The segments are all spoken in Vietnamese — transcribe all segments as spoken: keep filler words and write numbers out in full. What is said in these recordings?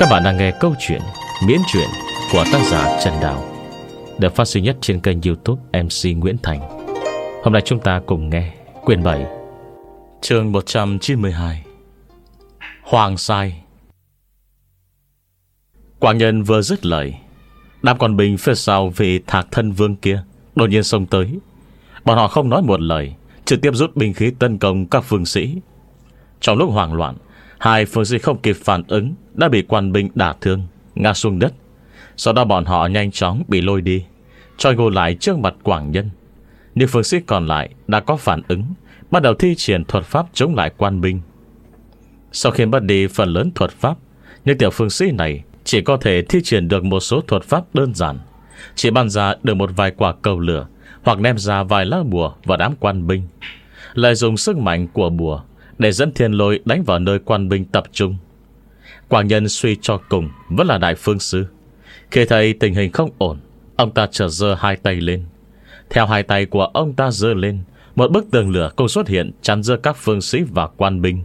Các bạn đang nghe câu chuyện miễn truyện của tác giả Trần Đào, được phát sinh nhất trên kênh YouTube em xê Nguyễn Thành. Hôm nay chúng ta cùng nghe quyển bảy, chương một trăm chín mươi hai, Hoàng Sai. Quảng Nhân vừa dứt lời, đám quân binh phía sau vì Thạc Thân Vương kia đột nhiên xông tới. Bọn họ không nói một lời, trực tiếp rút binh khí tấn công các phương sĩ. Trong lúc hoảng loạn, hai phương sĩ không kịp phản ứng đã bị quan binh đả thương, ngã xuống đất. Sau đó bọn họ nhanh chóng bị lôi đi, trôi ngô lại trước mặt Quảng Nhân. Nhưng phương sĩ còn lại đã có phản ứng, bắt đầu thi triển thuật pháp chống lại quan binh. Sau khi mất đi phần lớn thuật pháp, những tiểu phương sĩ này chỉ có thể thi triển được một số thuật pháp đơn giản, chỉ bắn ra được một vài quả cầu lửa, hoặc ném ra vài lá bùa vào đám quan binh, lợi dụng sức mạnh của bùa để dẫn thiên lôi đánh vào nơi quan binh tập trung. Quảng Nhân suy cho cùng vẫn là đại phương sư. Khi thấy tình hình không ổn, ông ta chợt giơ hai tay lên. Theo hai tay của ông ta giơ lên, một bức tường lửa cũng xuất hiện chắn giữa các phương sĩ và quan binh.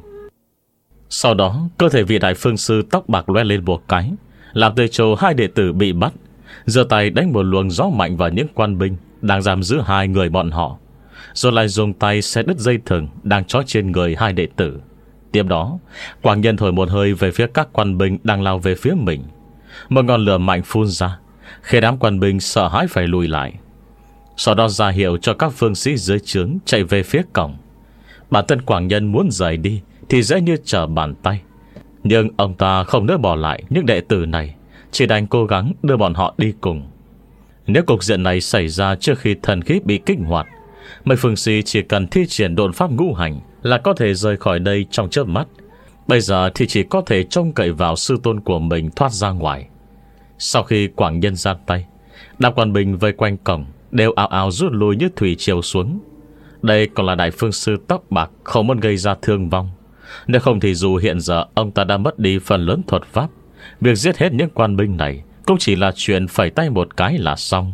Sau đó, cơ thể vị đại phương sư tóc bạc loe lên một cái, làm từ chỗ hai đệ tử bị bắt, giơ tay đánh một luồng gió mạnh vào những quan binh đang giam giữ hai người bọn họ, rồi lại dùng tay xé đứt dây thừng đang trói trên người hai đệ tử. Tiếp đó, Quảng Nhân thổi một hơi về phía các quan binh đang lao về phía mình. Một ngọn lửa mạnh phun ra, khiến đám quan binh sợ hãi phải lùi lại. Sau đó ra hiệu cho các phương sĩ dưới trướng chạy về phía cổng. Bản thân Quảng Nhân muốn rời đi thì dễ như trở bàn tay, nhưng ông ta không nỡ bỏ lại những đệ tử này, chỉ đành cố gắng đưa bọn họ đi cùng. Nếu cục diện này xảy ra trước khi thần khí bị kích hoạt, mấy phương sĩ chỉ cần thi triển độn pháp ngũ hành là có thể rời khỏi đây trong chớp mắt. Bây giờ thì chỉ có thể trông cậy vào sư tôn của mình thoát ra ngoài. Sau khi Quảng Nhân ra tay, đám quan binh vây quanh cổng đều ào ào rút lui như thủy triều xuống. Đây còn là đại phương sư tóc bạc, không muốn gây ra thương vong. Nếu không thì dù hiện giờ ông ta đã mất đi phần lớn thuật pháp, việc giết hết những quan binh này cũng chỉ là chuyện phẩy tay một cái là xong.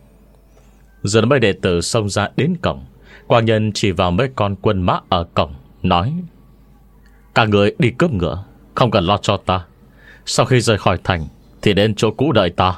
Giờ mấy đệ tử xông ra đến cổng, Quảng Nhân chỉ vào mấy con quân mã ở cổng, nói: "Các người đi cướp ngựa, không cần lo cho ta. Sau khi rời khỏi thành thì đến chỗ cũ đợi ta."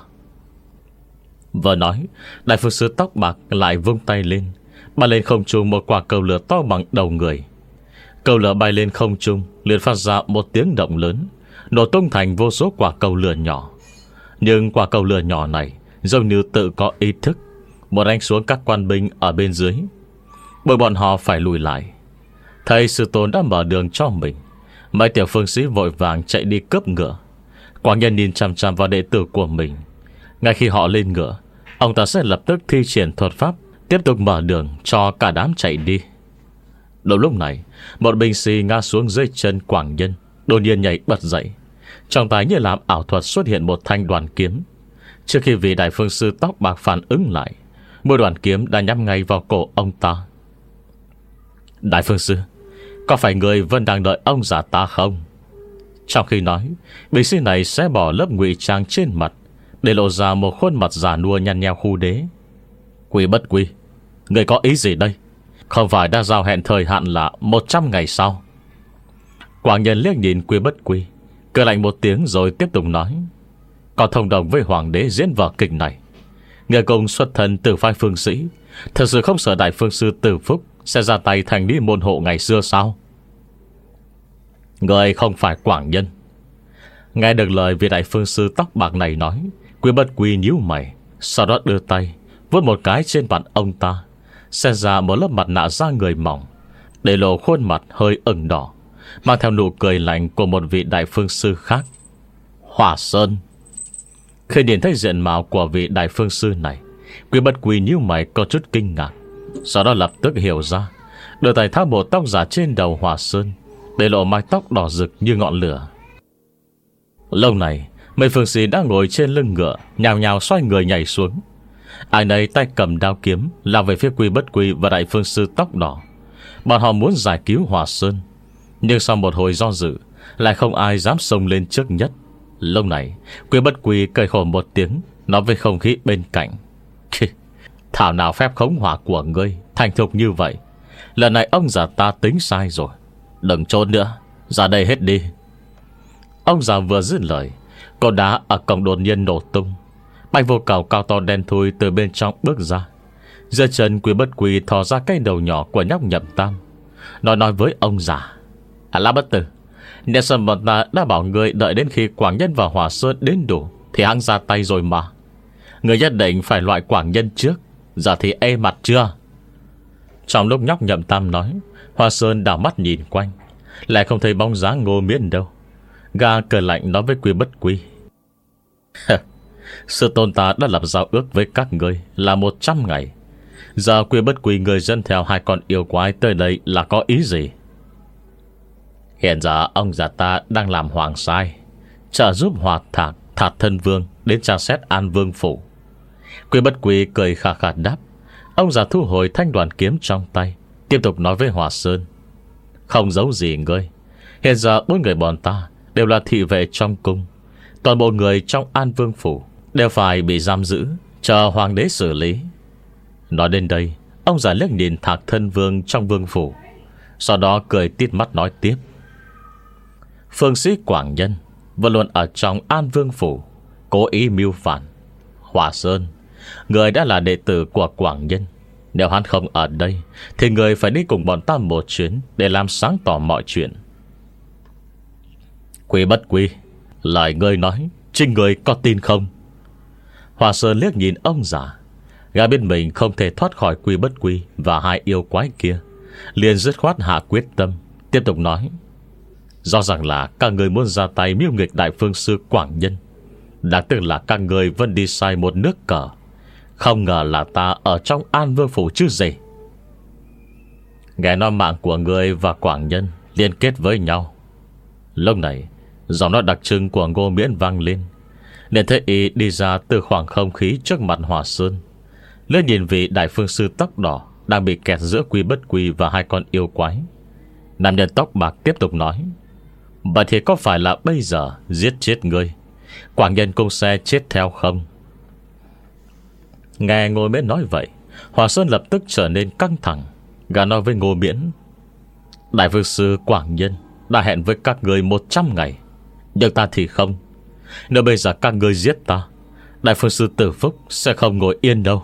Vừa nói, đại phương sư tóc bạc lại vung tay lên, bắn lên không trung một quả cầu lửa to bằng đầu người. Cầu lửa bay lên không trung, liền phát ra một tiếng động lớn, nổ tung thành vô số quả cầu lửa nhỏ. Nhưng quả cầu lửa nhỏ này giống như tự có ý thức, một đánh xuống các quan binh ở bên dưới, bởi bọn họ phải lùi lại. Thầy sư tôn đã mở đường cho mình, mấy tiểu phương sĩ vội vàng chạy đi cướp ngựa. Quảng Nhân nhìn chằm chằm vào đệ tử của mình. Ngay khi họ lên ngựa, ông ta sẽ lập tức thi triển thuật pháp, tiếp tục mở đường cho cả đám chạy đi. Đúng lúc này, một binh sĩ ngã xuống dưới chân Quảng Nhân, đột nhiên nhảy bật dậy. Trong tay như làm ảo thuật xuất hiện một thanh đoàn kiếm. Trước khi vị đại phương sư tóc bạc phản ứng lại, một đoàn kiếm đã nhắm ngay vào cổ ông ta. "Đại phương sư, có phải người vẫn đang đợi ông già ta không?" Trong khi nói, binh sĩ này sẽ bỏ lớp ngụy trang trên mặt, để lộ ra một khuôn mặt già nua nhăn nheo khu đế. "Quy bất quy, người có ý gì đây? Không phải đã giao hẹn thời hạn là một trăm ngày sau?" Quảng Nhân liếc nhìn Quy bất quy, cười lạnh một tiếng rồi tiếp tục nói: "Có thông đồng với hoàng đế diễn vở kịch này. Người cùng xuất thân từ phái phương sĩ, thật sự không sợ đại phương sư Từ Phúc sẽ ra tay thành lý môn hộ ngày xưa sao?" "Người không phải Quảng Nhân." Nghe được lời vị đại phương sư tóc bạc này nói, Quy bất quy nhíu mày, sau đó đưa tay vuốt một cái trên mặt ông ta, xẻ ra một lớp mặt nạ da người mỏng, để lộ khuôn mặt hơi ửng đỏ, mang theo nụ cười lạnh của một vị đại phương sư khác. "Hỏa Sơn." Khi nhìn thấy diện mạo của vị đại phương sư này, Quy bất quy nhíu mày có chút kinh ngạc, sau đó lập tức hiểu ra, đưa tay tháo bộ tóc giả trên đầu Hỏa Sơn, để lộ mái tóc đỏ rực như ngọn lửa. Lâu này, mấy phương sĩ đã ngồi trên lưng ngựa, nhào nhào xoay người nhảy xuống. Ai nấy tay cầm đao kiếm lao về phía Quy bất quy và đại phương sư tóc đỏ. Bọn họ muốn giải cứu Hỏa Sơn, nhưng sau một hồi do dự, lại không ai dám xông lên trước nhất. Lúc này, Quy bất quy cười khổ một tiếng, nói với không khí bên cạnh: "Thảo nào phép khống hỏa của ngươi thành thục như vậy. Lần này ông già ta tính sai rồi. Đừng trốn nữa, ra đây hết đi." Ông già vừa dứt lời, Cột đá ở cổng đột nhiên nổ tung. Bạch vô cầu cao to đen thui từ bên trong bước ra. Dưới chân Quý Bất Quy thò ra cái đầu nhỏ của nhóc Nhậm Tam. Nói nói với ông già: À La Bất Tử, Nhà Sơn bọn ta đã bảo người đợi đến khi Quảng Nhân và Hòa Sơn đến đủ thì hắn ra tay rồi mà. Người nhất định phải loại Quảng Nhân trước. Giờ thì ê mặt chưa? Trong lúc nhóc Nhậm Tam nói, Hòa Sơn đảo mắt nhìn quanh, lại không thấy bóng dáng Ngô Miễn đâu. Gã cười lạnh nói với Quý Bất Quy: Sư tôn ta đã lập giao ước với các ngươi là một trăm ngày. Giờ Quý Bất Quy người dân theo hai con yêu quái tới đây là có ý gì? Hiện giờ ông già ta đang làm hoàng sai, trợ giúp Hoạt Thạc Thạc Thân Vương đến tra xét An Vương phủ. Quý Bất Quy cười khà khà đáp. Ông già thu hồi thanh đoàn kiếm trong tay, tiếp tục nói với Hòa Sơn: Không giấu gì ngươi, hiện giờ bốn người bọn ta đều là thị vệ trong cung. Toàn bộ người trong An Vương phủ đều phải bị giam giữ, chờ hoàng đế xử lý. Nói đến đây, ông già liếc nhìn Thạc Thân Vương trong vương phủ, sau đó cười tít mắt nói tiếp: Phương sĩ Quảng Nhân vẫn luôn ở trong An Vương phủ, cố ý mưu phản. Hòa Sơn, người đã là đệ tử của Quảng Nhân. Nếu hắn không ở đây thì người phải đi cùng bọn ta một chuyến để làm sáng tỏ mọi chuyện. Quý Bất Quy, lời ngươi nói chính người có tin không? Hòa Sơn liếc nhìn ông già. Gã biết mình không thể thoát khỏi Quý Bất Quy và hai yêu quái kia, liền dứt khoát hạ quyết tâm, tiếp tục nói: Rõ ràng là các người muốn ra tay mưu nghịch Đại Phương Sư Quảng Nhân. Đáng tiếc là các người vẫn đi sai một nước cờ. Không ngờ là ta ở trong An Vương phủ chứ gì. Nghe nói mạng của người và Quảng Nhân liên kết với nhau. Lúc này giọng nói đặc trưng của Ngô Miễn vang lên, liền thấy y đi ra từ khoảng không khí trước mặt Hòa Sơn, lên nhìn vị Đại Phương Sư tóc đỏ đang bị kẹt giữa Quý Bất Quy và hai con yêu quái. Nam nhân tóc bạc tiếp tục nói: Vậy thì có phải là bây giờ giết chết ngươi, Quảng Nhân cũng sẽ chết theo không? Nghe Ngô Miễn nói vậy, Hòa Sơn lập tức trở nên căng thẳng. Gã nói với Ngô Miễn: Đại Phương Sư Quảng Nhân đã hẹn với các người một trăm ngày, nhưng ta thì không. Nếu bây giờ các người giết ta, Đại Phương Sư Tử Phúc sẽ không ngồi yên đâu.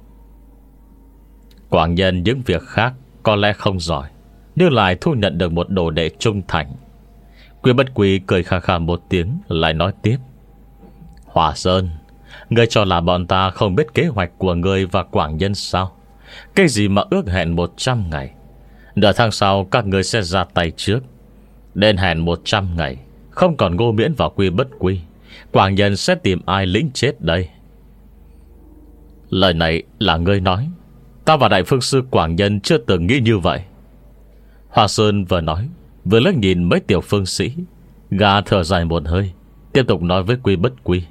Quảng Nhân những việc khác có lẽ không giỏi, nhưng lại thu nhận được một đồ đệ trung thành. Quý Bất Quy cười khà khà một tiếng, lại nói tiếp: Hòa Sơn, ngươi cho là bọn ta không biết kế hoạch của ngươi và Quảng Nhân sao? Cái gì mà ước hẹn một trăm ngày, nửa tháng sau các ngươi sẽ ra tay trước. Đến hẹn một trăm ngày, không còn Ngô Miễn và Quý Bất Quy, Quảng Nhân sẽ tìm ai lĩnh chết đây? Lời này là ngươi nói. Ta và Đại Phương Sư Quảng Nhân chưa từng nghĩ như vậy. Hòa Sơn vừa nói vừa liếc nhìn mấy tiểu phương sĩ. Gã thở dài một hơi, tiếp tục nói với Quý Bất Quy: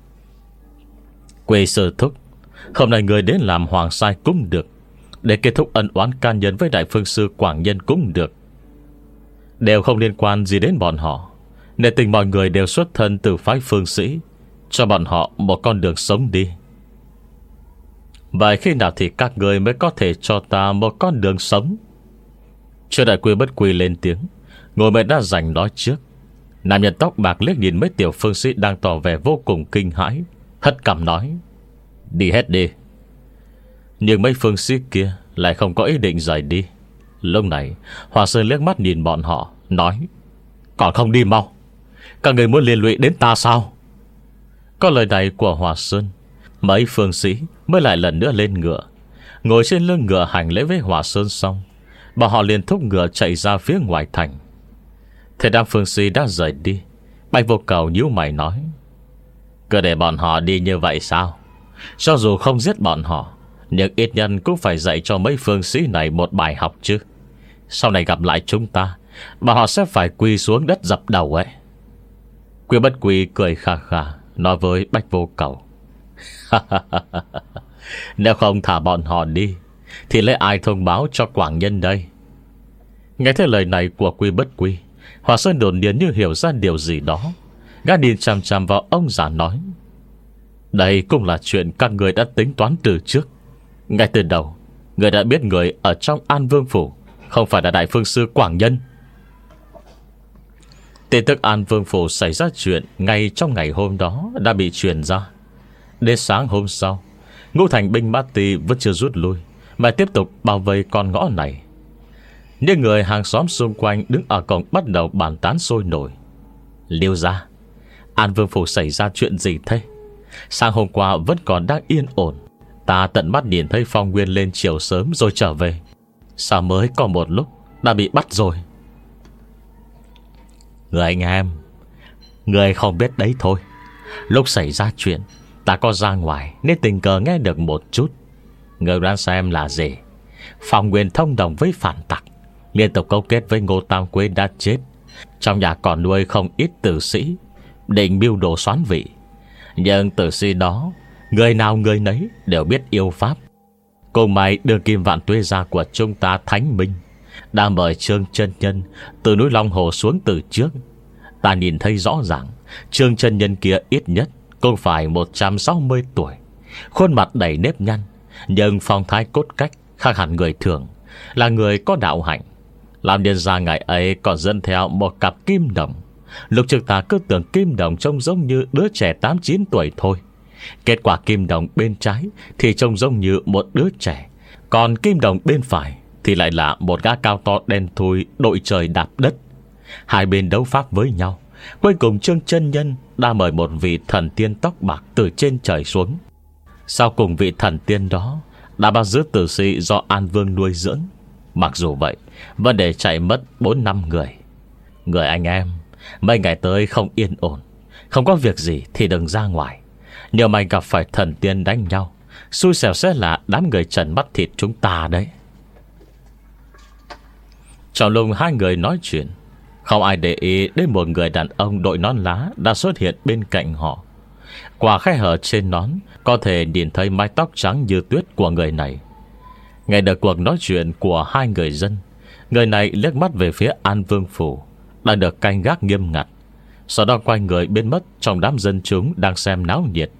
Quý sư thúc, hôm nay người đến làm hoàng sai cũng được, để kết thúc ân oán can nhân với Đại Phương Sư Quảng Nhân cũng được. Đều không liên quan gì đến bọn họ, nên tình mọi người đều xuất thân từ phái phương sĩ, cho bọn họ một con đường sống đi. Vậy khi nào thì các người mới có thể cho ta một con đường sống? Chưa đợi Quý Bất Quy lên tiếng, Ngô Miễn đã giành nói trước. Nam nhân tóc bạc liếc nhìn mấy tiểu phương sĩ đang tỏ vẻ vô cùng kinh hãi, hất cằm nói: Đi hết đi. Nhưng mấy phương sĩ kia lại không có ý định rời đi. Lúc này Hòa Sơn liếc mắt nhìn bọn họ, nói: Còn không đi mau, các người muốn liên lụy đến ta sao? Có lời này của Hòa Sơn, mấy phương sĩ mới lại lần nữa lên ngựa. Ngồi trên lưng ngựa hành lễ với Hòa Sơn xong, bọn họ liền thúc ngựa chạy ra phía ngoài thành. Thế đám phương sĩ đã rời đi, Bạch Vô Cầu nhíu mày nói: Cứ để bọn họ đi như vậy sao? Cho dù không giết bọn họ, nhưng ít nhân cũng phải dạy cho mấy phương sĩ này một bài học chứ. Sau này gặp lại chúng ta, bọn họ sẽ phải quỳ xuống đất dập đầu ấy. Quý Bất Quy cười khà khà nói với Bạch Vô Cầu: Nếu không thả bọn họ đi thì lấy ai thông báo cho Quảng Nhân đây? Nghe thấy lời này của Quý Bất Quy, Hòa Sơn đột nhiên như hiểu ra điều gì đó. Gã nhìn chằm chằm vào ông già nói: Đây cũng là chuyện các người đã tính toán từ trước. Ngay từ đầu, người đã biết người ở trong An Vương phủ không phải là Đại Phương Sư Quảng Nhân. Tin tức An Vương Phủ xảy ra chuyện ngay trong ngày hôm đó đã bị truyền ra. Đến sáng hôm sau, Ngũ Thành binh Mã Tỳ vẫn chưa rút lui, mà tiếp tục bao vây con ngõ này. Những người hàng xóm xung quanh đứng ở cổng bắt đầu bàn tán sôi nổi. Liêu gia, An Vương Phủ xảy ra chuyện gì thế? Sáng hôm qua vẫn còn đang yên ổn, ta tận mắt nhìn thấy Phong Nguyên lên chiều sớm rồi trở về, sao mới có một lúc đã bị bắt rồi? Người anh em, người không biết đấy thôi. Lúc xảy ra chuyện, ta có ra ngoài nên tình cờ nghe được một chút. Người đoán xem là gì? Phong Nguyên thông đồng với phản tặc, liên tục câu kết với Ngô Tam Quế đã chết. Trong nhà còn nuôi không ít tử sĩ, định mưu đồ soán vị. Nhưng tử sĩ đó, người nào người nấy đều biết yêu pháp. Cùng mày đưa Kim Vạn Tuế gia của chúng ta Thánh Minh đã mời Trương Chân Nhân từ núi Long Hồ xuống từ trước. Ta nhìn thấy rõ ràng Trương Chân Nhân kia ít nhất cũng phải một trăm sáu mươi tuổi, khuôn mặt đầy nếp nhăn, nhưng phong thái cốt cách khác hẳn người thường, là người có đạo hạnh. Làm điên ra ngày ấy còn dẫn theo một cặp kim đồng. Lúc trước ta cứ tưởng kim đồng trông giống như đứa trẻ tám chín tuổi thôi. Kết quả kim đồng bên trái thì trông giống như một đứa trẻ, còn kim đồng bên phải thì lại là một gã cao to đen thui đội trời đạp đất. Hai bên đấu pháp với nhau. Cuối cùng Trương Chân Nhân đã mời một vị thần tiên tóc bạc từ trên trời xuống. Sau cùng vị thần tiên đó đã bắt giữ tử sĩ do An Vương nuôi dưỡng. Mặc dù vậy vấn đề chạy mất bốn năm người. Người anh em, mấy ngày tới không yên ổn, không có việc gì thì đừng ra ngoài. Nếu mày gặp phải thần tiên đánh nhau, xui xẻo sẽ là đám người trần mắt thịt chúng ta đấy. Trong lúc hai người nói chuyện, không ai để ý đến một người đàn ông đội nón lá đã xuất hiện bên cạnh họ. Qua khe hở trên nón có thể nhìn thấy mái tóc trắng như tuyết của người này. Nghe được cuộc nói chuyện của hai người dân, người này liếc mắt về phía An Vương Phủ đang được canh gác nghiêm ngặt, sau đó quay người biến mất trong đám dân chúng đang xem náo nhiệt.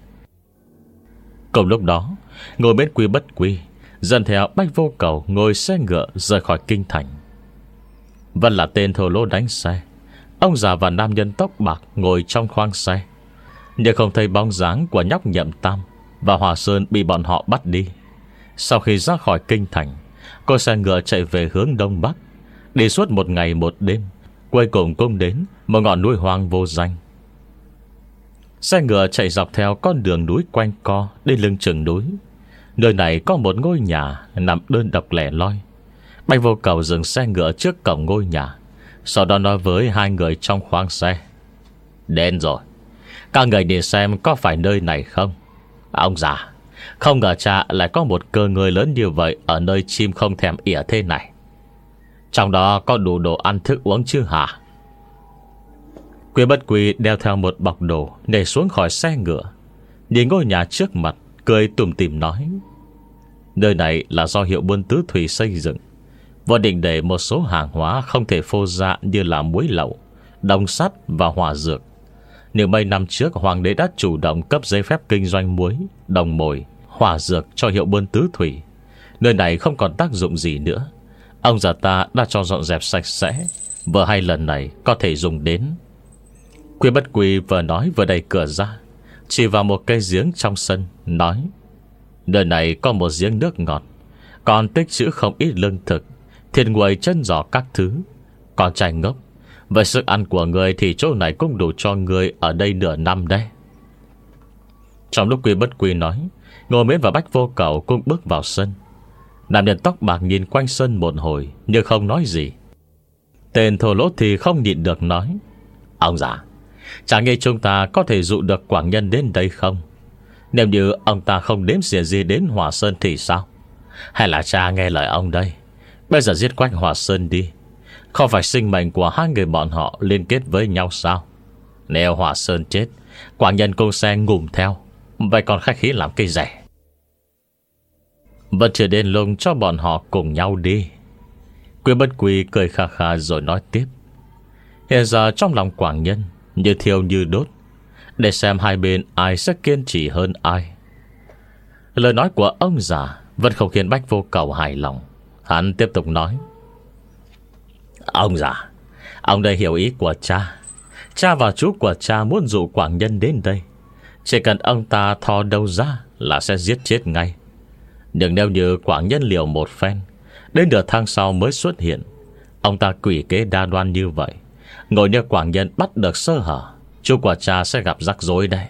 Cùng lúc đó, ngồi bên Quy Bất Quy dần theo Bách Vô Cầu ngồi xe ngựa rời khỏi kinh thành. Vẫn là tên thô lỗ đánh xe. Ông già và nam nhân tóc bạc ngồi trong khoang xe, nhưng không thấy bóng dáng của nhóc Nhậm Tam và Hòa Sơn bị bọn họ bắt đi. Sau khi ra khỏi kinh thành, cô xe ngựa chạy về hướng đông bắc, đi suốt một ngày một đêm, cuối cùng cũng đến một ngọn núi hoang vô danh. Xe ngựa chạy dọc theo con đường núi quanh co đến lưng chừng núi. Nơi này có một ngôi nhà nằm đơn độc lẻ loi. Bạch Vô Cầu dừng xe ngựa trước cổng ngôi nhà, sau đó nói với hai người trong khoang xe: Đến rồi, các người đi xem có phải nơi này không? Ông già, không ngờ cha lại có một cơ ngơi lớn như vậy ở nơi chim không thèm ỉa thế này. Trong đó có đủ đồ ăn thức uống chứ hả? Quy Bất Quy đeo theo một bọc đồ nhảy xuống khỏi xe ngựa, nhìn ngôi nhà trước mặt, cười tủm tỉm nói: Nơi này là do hiệu buôn tứ thủy xây dựng, vốn định để một số hàng hóa không thể phô ra như là muối lậu, đồng sắt và hỏa dược. Nhưng mấy năm trước hoàng đế đã chủ động cấp giấy phép kinh doanh muối, đồng mồi, hỏa dược cho hiệu buôn tứ thủy. Nơi này không còn tác dụng gì nữa. Ông già ta đã cho dọn dẹp sạch sẽ, vừa hay lần này có thể dùng đến. Quy Bất Quy vừa nói vừa đẩy cửa ra, chỉ vào một cây giếng trong sân, nói: Nơi này có một giếng nước ngọt, còn tích trữ không ít lương thực, thịt nguội chân giò các thứ. Còn trai ngốc, với sức ăn của người thì chỗ này cũng đủ cho người ở đây nửa năm đấy. Trong lúc Quy Bất Quy nói, Ngô Miễn và Bách Vô Cầu cũng bước vào sân. Nam nhân tóc bạc nhìn quanh sân một hồi nhưng không nói gì. Tên thô lỗ thì không nhịn được nói: Ông già, chả nghĩ chúng ta có thể dụ được quảng nhân đến đây không? Nếu như ông ta không đếm xỉa gì đến Hòa Sơn thì sao? Hay là cha nghe lời ông đây, bây giờ giết quách Hòa Sơn đi, không phải sinh mệnh của hai người bọn họ liên kết với nhau sao? Nếu Hòa Sơn chết, quảng nhân cũng sẽ ngủm theo, vậy còn khách khí làm cái rẻ. Vẫn chưa đến lúc cho bọn họ cùng nhau đi. Quy Bất Quy cười khà khà rồi nói tiếp: Hiện giờ trong lòng quảng nhân như thiêu như đốt, để xem hai bên ai sẽ kiên trì hơn ai. Lời nói của ông già vẫn không khiến Bách Vô Cầu hài lòng. Hắn tiếp tục nói: Ông già, ông đây hiểu ý của cha. Cha và chú của cha muốn dụ Quảng Nhân đến đây, chỉ cần ông ta thò đầu ra là sẽ giết chết ngay. Nhưng nếu như Quảng Nhân liều một phen, đến nửa tháng sau mới xuất hiện, ông ta quỷ kế đa đoan như vậy, ngồi như Quảng Nhân bắt được sơ hở, chú của cha sẽ gặp rắc rối đây.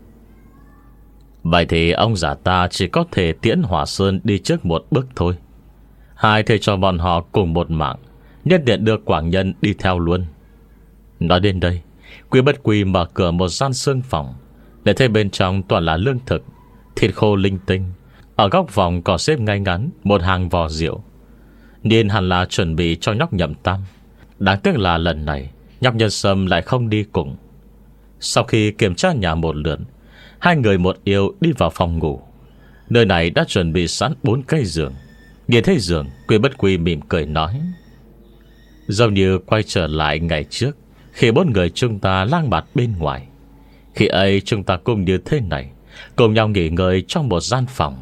Vậy thì ông già ta chỉ có thể tiễn Hỏa Sơn đi trước một bước thôi. Hai thầy cho bọn họ cùng một mạng, nhất định đưa Quảng Nhân đi theo luôn. Nói đến đây, Quý Bất Quy mở cửa một gian xương phòng, để thấy bên trong toàn là lương thực, thịt khô linh tinh. Ở góc phòng còn xếp ngay ngắn một hàng vò rượu, nên hẳn là chuẩn bị cho nhóc Nhậm Tam. Đáng tiếc là lần này nhóc Nhân Sâm lại không đi cùng. Sau khi kiểm tra nhà một lượt, hai người một yêu đi vào phòng ngủ. Nơi này đã chuẩn bị sẵn bốn cây giường. Nhìn thấy giường, Quý Bất Quy mỉm cười nói: giống như quay trở lại ngày trước, khi bốn người chúng ta lang bạt bên ngoài. Khi ấy chúng ta cùng như thế này, cùng nhau nghỉ ngơi trong một gian phòng.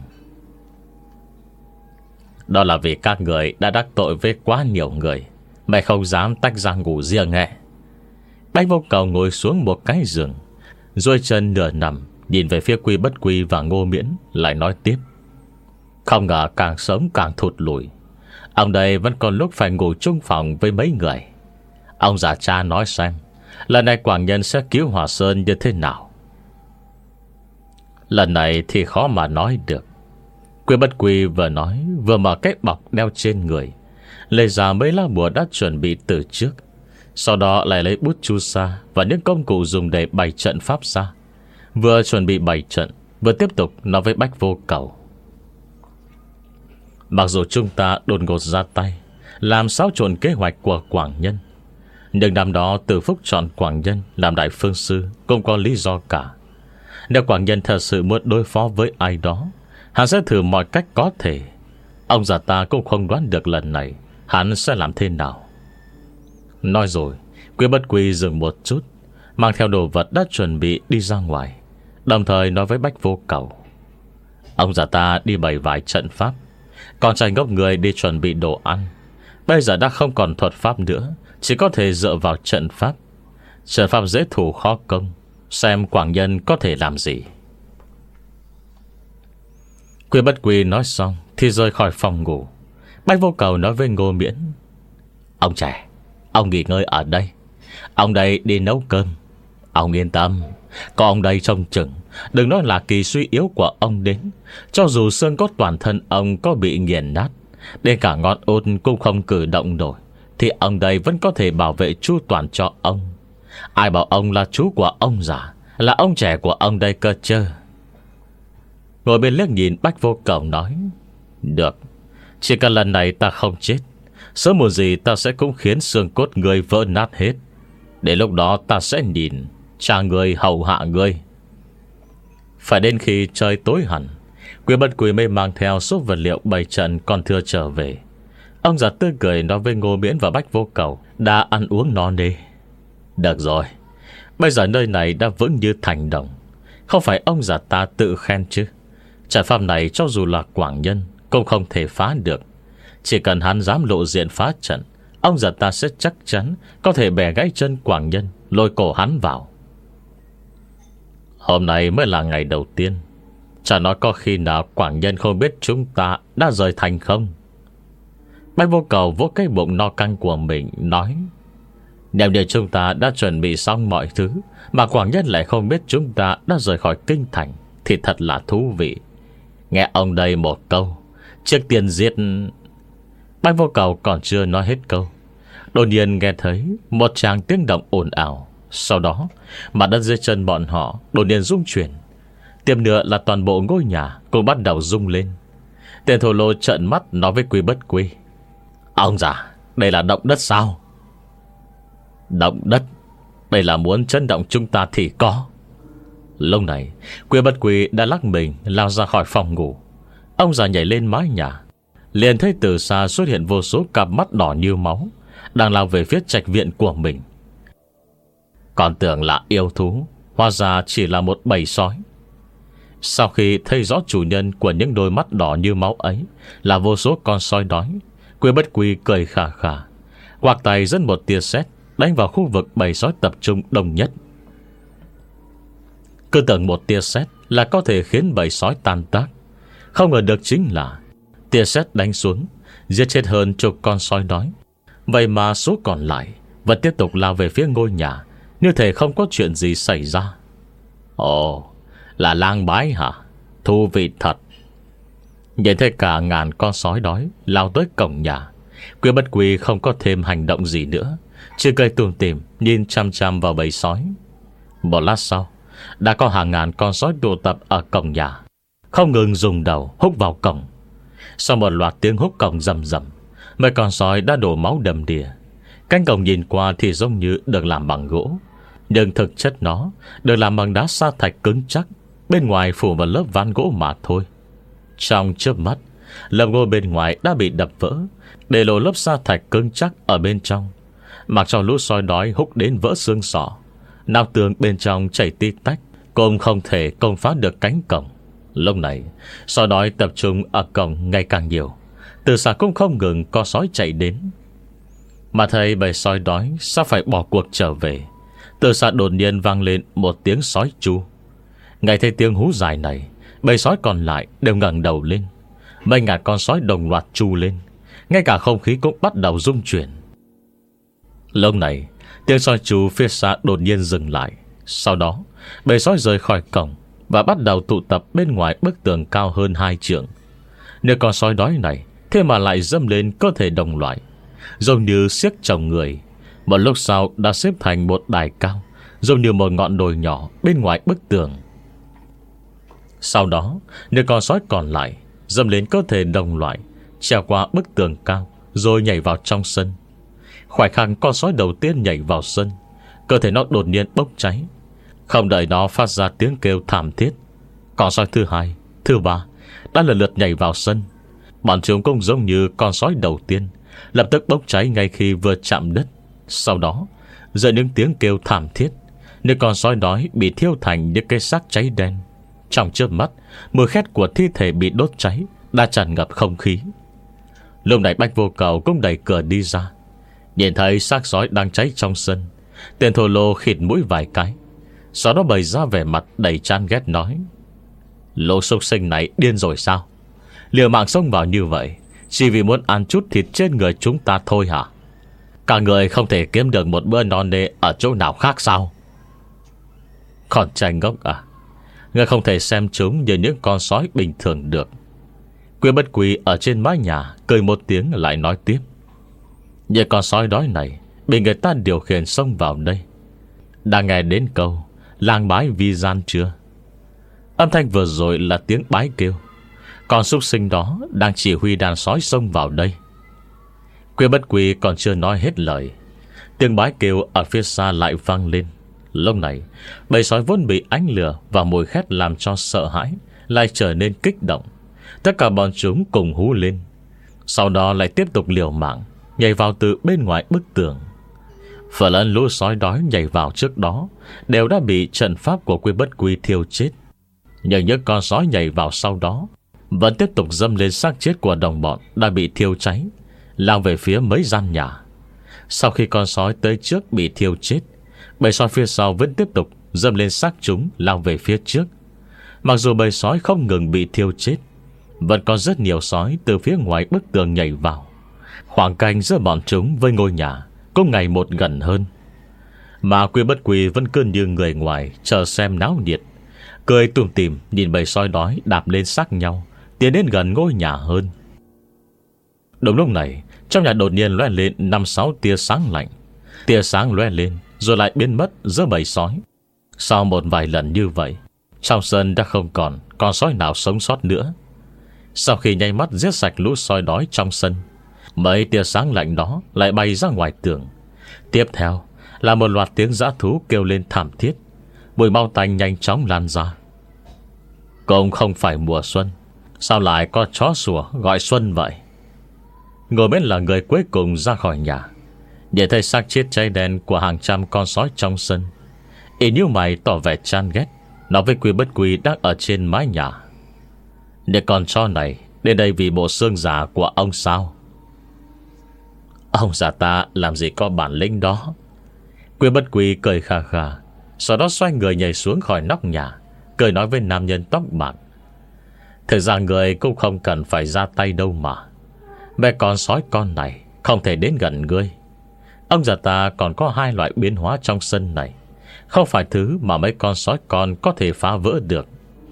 Đó là vì các người đã đắc tội với quá nhiều người, mày không dám tách ra ngủ riêng nghe. Bách Vô Cầu ngồi xuống một cái giường, duỗi chân nửa nằm, nhìn về phía Quý Bất Quy và Ngô Miễn, lại nói tiếp: không ngờ càng sớm càng thụt lùi. Ông đây vẫn còn lúc phải ngủ chung phòng với mấy người. Ông già cha nói xem, lần này Quảng Nhân sẽ cứu Hỏa Sơn như thế nào? Lần này thì khó mà nói được. Quý Bất Quy vừa nói vừa mở cái bọc đeo trên người, lấy ra mấy lá bùa đã chuẩn bị từ trước. Sau đó lại lấy bút chu sa và những công cụ dùng để bày trận pháp ra. Vừa chuẩn bị bày trận, vừa tiếp tục nói với Bách Vô Cầu: mặc dù chúng ta đột ngột ra tay, làm xáo trộn kế hoạch của Quảng Nhân, nhưng năm đó Từ Phúc chọn Quảng Nhân làm đại phương sư cũng có lý do cả. Nếu Quảng Nhân thật sự muốn đối phó với ai đó, hắn sẽ thử mọi cách có thể. Ông già ta cũng không đoán được lần này hắn sẽ làm thế nào. Nói rồi, Quý Bất Quy dừng một chút, mang theo đồ vật đã chuẩn bị đi ra ngoài, đồng thời nói với Bách Vô Cầu: ông già ta đi bày vài trận pháp, còn trai ngốc người đi chuẩn bị đồ ăn. Bây giờ đã không còn thuật pháp nữa, chỉ có thể dựa vào trận pháp. Trận pháp dễ thủ khó công, xem Quảng Nhân có thể làm gì. Quý Bất Quy nói xong thì rời khỏi phòng ngủ. Bách Vô Cầu nói với Ngô Miễn: ông trẻ, ông nghỉ ngơi ở đây, ông đây đi nấu cơm. Ông yên tâm, có ông đây trông chừng, đừng nói là kỳ suy yếu của ông đến, cho dù xương cốt toàn thân ông có bị nghiền nát, đến cả ngón út cũng không cử động nổi, thì ông đây vẫn có thể bảo vệ chu toàn cho ông. Ai bảo ông là chú của ông già, là ông trẻ của ông đây cơ chứ. Ngồi bên liếc nhìn Bách Vô Cầu nói: được, chỉ cần lần này ta không chết, sớm một gì ta sẽ cũng khiến xương cốt người vỡ nát hết. Đến lúc đó ta sẽ nhìn cha người hầu hạ người. Phải đến khi trời tối hẳn, Quý Bất Quy mới mang theo số vật liệu bày trận còn thừa trở về. Ông già tươi cười nói với Ngô Miễn và Bách Vô Cầu đã ăn uống no nê. Được rồi, bây giờ nơi này đã vững như thành đồng, không phải ông già ta tự khen chứ. Trận pháp này cho dù là Quảng Nhân cũng không thể phá được. Chỉ cần hắn dám lộ diện phá trận, ông già ta sẽ chắc chắn có thể bẻ gãy chân Quảng Nhân, lôi cổ hắn vào. Hôm nay mới là ngày đầu tiên, chả nói có khi nào Quảng Nhân không biết chúng ta đã rời thành không. Bách Vô Cầu vỗ cái bụng no căng của mình nói: nếu như chúng ta đã chuẩn bị xong mọi thứ mà Quảng Nhân lại không biết chúng ta đã rời khỏi kinh thành, thì thật là thú vị. Nghe ông đây một câu, trước tiên giết... Bách Vô Cầu còn chưa nói hết câu, đột nhiên nghe thấy một tràng tiếng động ồn ào. Sau đó mặt đất dưới chân bọn họ đột nhiên rung chuyển, tiếp nữa là toàn bộ ngôi nhà cũng bắt đầu rung lên. Tên thổ lô trợn mắt nói với Quý Bất Quy: ông già, đây là động đất sao? Động đất? Đây là muốn chấn động chúng ta thì có. Lúc này Quý Bất Quy đã lắc mình lao ra khỏi phòng ngủ. Ông già nhảy lên mái nhà, liền thấy từ xa xuất hiện vô số cặp mắt đỏ như máu đang lao về phía trạch viện của mình. Còn tưởng là yêu thú, hóa ra chỉ là một bầy sói. Sau khi thấy rõ chủ nhân của những đôi mắt đỏ như máu ấy là vô số con sói đói, Quý Bất Quy cười khà khà, quạt tay dẫn một tia sét đánh vào khu vực bầy sói tập trung đông nhất. Cứ tưởng một tia sét là có thể khiến bầy sói tan tác, không ngờ được chính là tia sét đánh xuống giết chết hơn chục con sói đói. Vậy mà số còn lại vẫn tiếp tục lao về phía ngôi nhà, như thể không có chuyện gì xảy ra. Ồ, là lang bái hả? Thú vị thật. Nhìn thấy cả ngàn con sói đói lao tới cổng nhà, Quy Bất Quy không có thêm hành động gì nữa, chỉ cười tủm tỉm nhìn chăm chăm vào bầy sói. Một lát sau, đã có hàng ngàn con sói tụ tập ở cổng nhà, không ngừng dùng đầu húc vào cổng. Sau một loạt tiếng húc cổng rầm rầm, mấy con sói đã đổ máu đầm đìa. Cánh cổng nhìn qua thì giống như được làm bằng gỗ, nhưng thực chất nó được làm bằng đá sa thạch cứng chắc, bên ngoài phủ một lớp ván gỗ mà thôi. Trong chớp mắt, lớp gỗ bên ngoài đã bị đập vỡ, để lộ lớp sa thạch cứng chắc ở bên trong. Mặc cho lũ sói đói húc đến vỡ xương sọ, nao tường bên trong chảy tí tách, cũng không thể công phá được cánh cổng. Lúc này, sói đói tập trung ở cổng ngày càng nhiều, từ xa cũng không ngừng có sói chạy đến. Mà thấy bầy sói đói sắp phải bỏ cuộc trở về, từ xa đột nhiên vang lên một tiếng sói tru. Ngay thấy tiếng hú dài này, bầy sói còn lại đều ngẩng đầu lên. Mấy ngàn con sói đồng loạt tru lên, ngay cả không khí cũng bắt đầu rung chuyển. Lúc này, tiếng sói tru phía xa đột nhiên dừng lại. Sau đó, bầy sói rời khỏi cổng và bắt đầu tụ tập bên ngoài bức tường cao hơn hai trượng. Nếu con sói đói này thế mà lại dâm lên cơ thể đồng loại, giống như siếc chồng người, một lúc sau đã xếp thành một đài cao, giống như một ngọn đồi nhỏ bên ngoài bức tường. Sau đó, nếu con sói còn lại dâm lên cơ thể đồng loại, trèo qua bức tường cao, rồi nhảy vào trong sân. Khoảnh khắc con sói đầu tiên nhảy vào sân, cơ thể nó đột nhiên bốc cháy. Không đợi nó phát ra tiếng kêu thảm thiết, con sói thứ hai, thứ ba đã lần lượt nhảy vào sân. Bọn chúng cũng giống như con sói đầu tiên, lập tức bốc cháy ngay khi vừa chạm đất. Sau đó, giữa những tiếng kêu thảm thiết, những con sói đói bị thiêu thành những cái xác cháy đen. Trong chớp mắt, mùi khét của thi thể bị đốt cháy đã tràn ngập không khí. Lúc này Bách Vô Cầu cũng đẩy cửa đi ra, nhìn thấy xác sói đang cháy trong sân. Tên thô lô khịt mũi vài cái, sau đó bày ra vẻ mặt đầy chán ghét nói: lô súc sinh này điên rồi sao? Liều mạng xông vào như vậy chỉ vì muốn ăn chút thịt trên người chúng ta thôi hả? Cả người không thể kiếm được một bữa no nê ở chỗ nào khác sao? Con trai ngốc à, ngươi không thể xem chúng như những con sói bình thường được. Quy Bất Quy ở trên mái nhà cười một tiếng lại nói tiếp: những con sói đói này bị người ta điều khiển xông vào đây. Đã nghe đến câu lang bái vi gian chưa? Âm thanh vừa rồi là tiếng bái kêu. Con súc sinh đó đang chỉ huy đàn sói xông vào đây. Quy Bất Quy còn chưa nói hết lời, tiếng bái kêu ở phía xa lại vang lên. Lúc này, bầy sói vốn bị ánh lửa và mùi khét làm cho sợ hãi lại trở nên kích động. Tất cả bọn chúng cùng hú lên, sau đó lại tiếp tục liều mạng nhảy vào từ bên ngoài bức tường. Phần lớn lũ sói đói nhảy vào trước đó đều đã bị trận pháp của Quy Bất Quy thiêu chết. Nhưng những con sói nhảy vào sau đó vẫn tiếp tục dâm lên xác chết của đồng bọn đã bị thiêu cháy, lao về phía mấy gian nhà. Sau khi con sói tới trước bị thiêu chết, bầy sói phía sau vẫn tiếp tục dâm lên xác chúng lao về phía trước. Mặc dù bầy sói không ngừng bị thiêu chết, vẫn có rất nhiều sói từ phía ngoài bức tường nhảy vào. Khoảng cách giữa bọn chúng với ngôi nhà cũng ngày một gần hơn. Mà Quy Bất Quy vẫn cứ như người ngoài chờ xem náo nhiệt, cười tủm tỉm nhìn bầy sói đói đạp lên xác nhau, tiến đến gần ngôi nhà hơn. Đúng lúc này, trong nhà đột nhiên lóe lên năm sáu tia sáng lạnh. Tia sáng lóe lên rồi lại biến mất giữa bầy sói. Sau một vài lần như vậy, trong sân đã không còn con sói nào sống sót nữa. Sau khi nháy mắt giết sạch lũ sói đói trong sân, mấy tia sáng lạnh đó lại bay ra ngoài tường. Tiếp theo là một loạt tiếng dã thú kêu lên thảm thiết. Mùi mau tanh nhanh chóng lan ra. Cũng không phải mùa xuân, sao lại có chó sủa gọi xuân vậy? Ngồi bên là người cuối cùng ra khỏi nhà, để thấy xác chết cháy đen của hàng trăm con sói trong sân. Y như mày tỏ vẻ chán ghét, nói với Quy Bất Quy đang ở trên mái nhà: để con chó này đến đây vì bộ xương giả của ông sao? Ông già ta làm gì có bản lĩnh đó. Quy Bất Quy cười khà khà, sau đó xoay người nhảy xuống khỏi nóc nhà, cười nói với nam nhân tóc bạc: thực ra người cũng không cần phải ra tay đâu mà. Mẹ con sói con này không thể đến gần ngươi. Ông già ta còn có hai loại biến hóa trong sân này, không phải thứ mà mấy con sói con có thể phá vỡ được.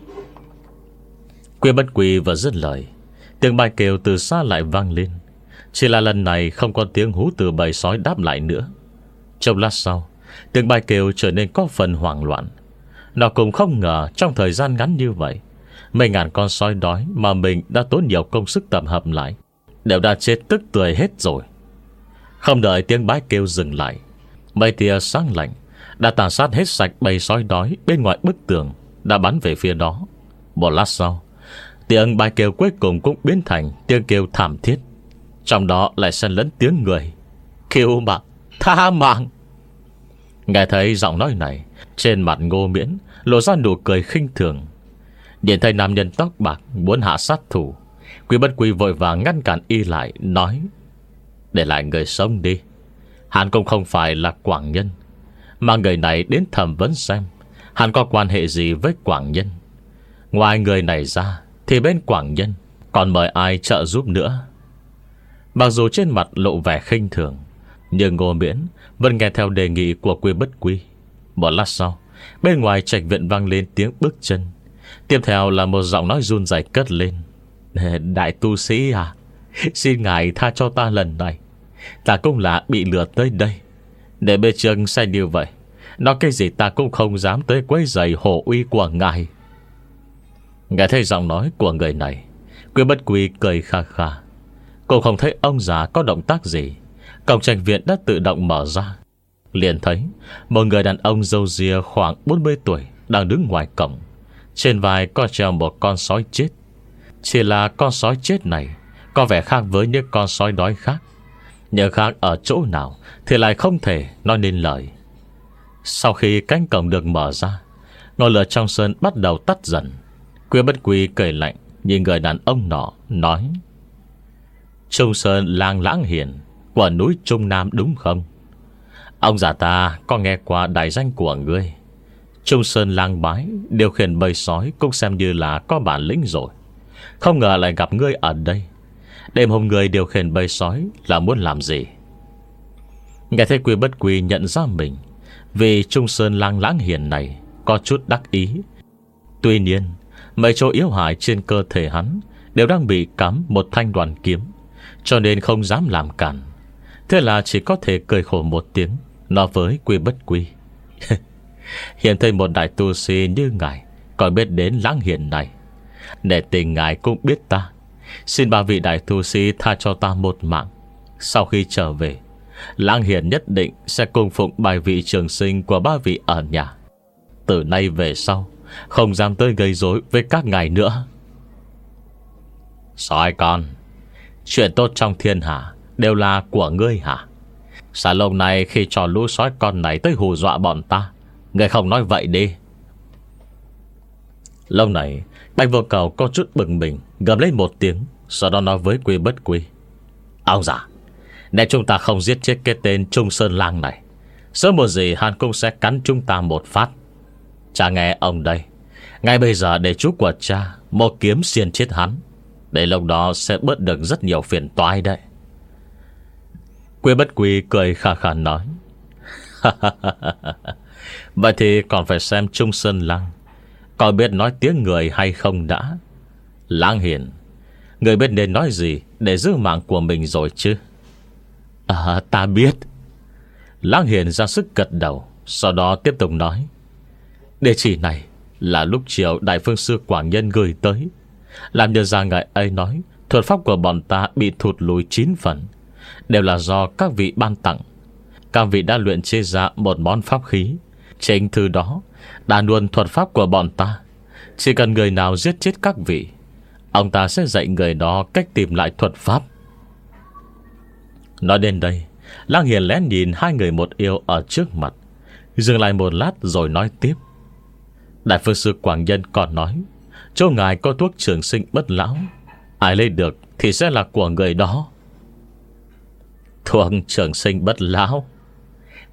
Quy Bất Quy vừa dứt lời, tiếng bài kêu từ xa lại vang lên. Chỉ là lần này không có tiếng hú từ bầy sói đáp lại nữa. Trong lát sau, tiếng bài kêu trở nên có phần hoảng loạn. Nó cũng không ngờ trong thời gian ngắn như vậy, mấy ngàn con sói đói mà mình đã tốn nhiều công sức tập hợp lại đều đã chết tức tươi hết rồi. Không đợi tiếng bái kêu dừng lại, mấy tia sáng lạnh đã tàn sát hết sạch bầy sói đói bên ngoài bức tường, đã bắn về phía đó. Một lát sau, tiếng bái kêu cuối cùng cũng biến thành tiếng kêu thảm thiết, trong đó lại xen lẫn tiếng người kêu mà tha mạng. Nghe thấy giọng nói này, trên mặt Ngô Miễn lộ ra nụ cười khinh thường. Nhìn thấy nam nhân tóc bạc muốn hạ sát thủ, Quy Bất Quy vội vàng ngăn cản y lại, nói: để lại người sống đi. Hắn cũng không phải là Quảng Nhân, mà người này đến thẩm vấn xem hắn có quan hệ gì với Quảng Nhân. Ngoài người này ra thì bên Quảng Nhân còn mời ai trợ giúp nữa. Mặc dù trên mặt lộ vẻ khinh thường, nhưng Ngô Miễn vẫn nghe theo đề nghị của Quy Bất Quy. Một lát sau, bên ngoài trạch viện vang lên tiếng bước chân. Tiếp theo là một giọng nói run rẩy cất lên: đại tu sĩ à, xin ngài tha cho ta lần này. Ta cũng là bị lừa tới đây. Để bề trường sai như vậy, nói cái gì ta cũng không dám tới quấy rầy hổ uy của ngài. Nghe thấy giọng nói của người này, Quy Bất Quy cười kha kha. Cô không thấy ông già có động tác gì, cổng trạch viện đã tự động mở ra. Liền thấy một người đàn ông râu ria khoảng bốn mươi tuổi đang đứng ngoài cổng. Trên vai có treo một con sói chết. Chỉ là con sói chết này có vẻ khác với những con sói đói khác, nhưng khác ở chỗ nào thì lại không thể nói nên lời. Sau khi cánh cổng được mở ra, ngọn lửa trong sân bắt đầu tắt dần. Quy Bất Quy cười lạnh nhìn người đàn ông nọ, nói: Trung Sơn Lang Lãng Hiền của núi Trung Nam đúng không? Ông già ta có nghe qua đại danh của ngươi. Trung Sơn Lang Bái điều khiển bầy sói cũng xem như là có bản lĩnh rồi. Không ngờ lại gặp ngươi ở đây. Đêm hôm ngươi điều khiển bầy sói là muốn làm gì? Nghe thấy Quy Bất Quy nhận ra mình, vì Trung Sơn Lang Lãng Hiền này có chút đắc ý. Tuy nhiên mấy chỗ yếu hại trên cơ thể hắn đều đang bị cắm một thanh đoàn kiếm, cho nên không dám làm cản. Thế là chỉ có thể cười khổ một tiếng, nói với Quy Bất Quy: hiện thấy một đại tu sĩ như ngài còn biết đến Lãng Hiền này. Để tình ngài cũng biết ta, xin ba vị đại tu sĩ tha cho ta một mạng. Sau khi trở về, Lãng Hiền nhất định sẽ cung phụng bài vị trường sinh của ba vị ở nhà. Từ nay về sau không dám tới gây rối với các ngài nữa. Sói con, chuyện tốt trong thiên hạ đều là của ngươi hả? Sao lúc này khi cho lũ sói con này tới hù dọa bọn ta, ngươi không nói vậy đi? Lâu này Bạch Vô Cầu có chút bực mình, gầm lên một tiếng, sau đó nói với Quy Bất Quy: ông già, nếu chúng ta không giết chết cái tên Trung Sơn Lang này, sớm một gì hắn cũng sẽ cắn chúng ta một phát. Cha nghe ông đây, ngay bây giờ để chú của cha một kiếm xiên chết hắn, để lúc đó sẽ bớt được rất nhiều phiền toái đấy. Quy Bất Quy cười khà khà nói: vậy thì còn phải xem Trung Sơn Lang có biết nói tiếng người hay không đã. Lãng Hiền, người biết nên nói gì để giữ mạng của mình rồi chứ? À, ta biết. Lãng Hiền ra sức gật đầu, sau đó tiếp tục nói: địa chỉ này là lúc chiều Đại Phương Sư Quảng Nhân gửi tới, làm như ra ngài ấy nói thuật pháp của bọn ta bị thụt lùi chín phần, đều là do các vị ban tặng. Các vị đã luyện chế ra một món pháp khí, trên thư đó đã nuôn thuật pháp của bọn ta. Chỉ cần người nào giết chết các vị, ông ta sẽ dạy người đó cách tìm lại thuật pháp. Nói đến đây, Lãng Hiền lén nhìn hai người một yêu ở trước mặt, dừng lại một lát rồi nói tiếp: Đại Phương Sư Quảng Nhân còn nói chỗ ngài có thuốc trường sinh bất lão, ai lấy được thì sẽ là của người đó. Thuốc trường sinh bất lão?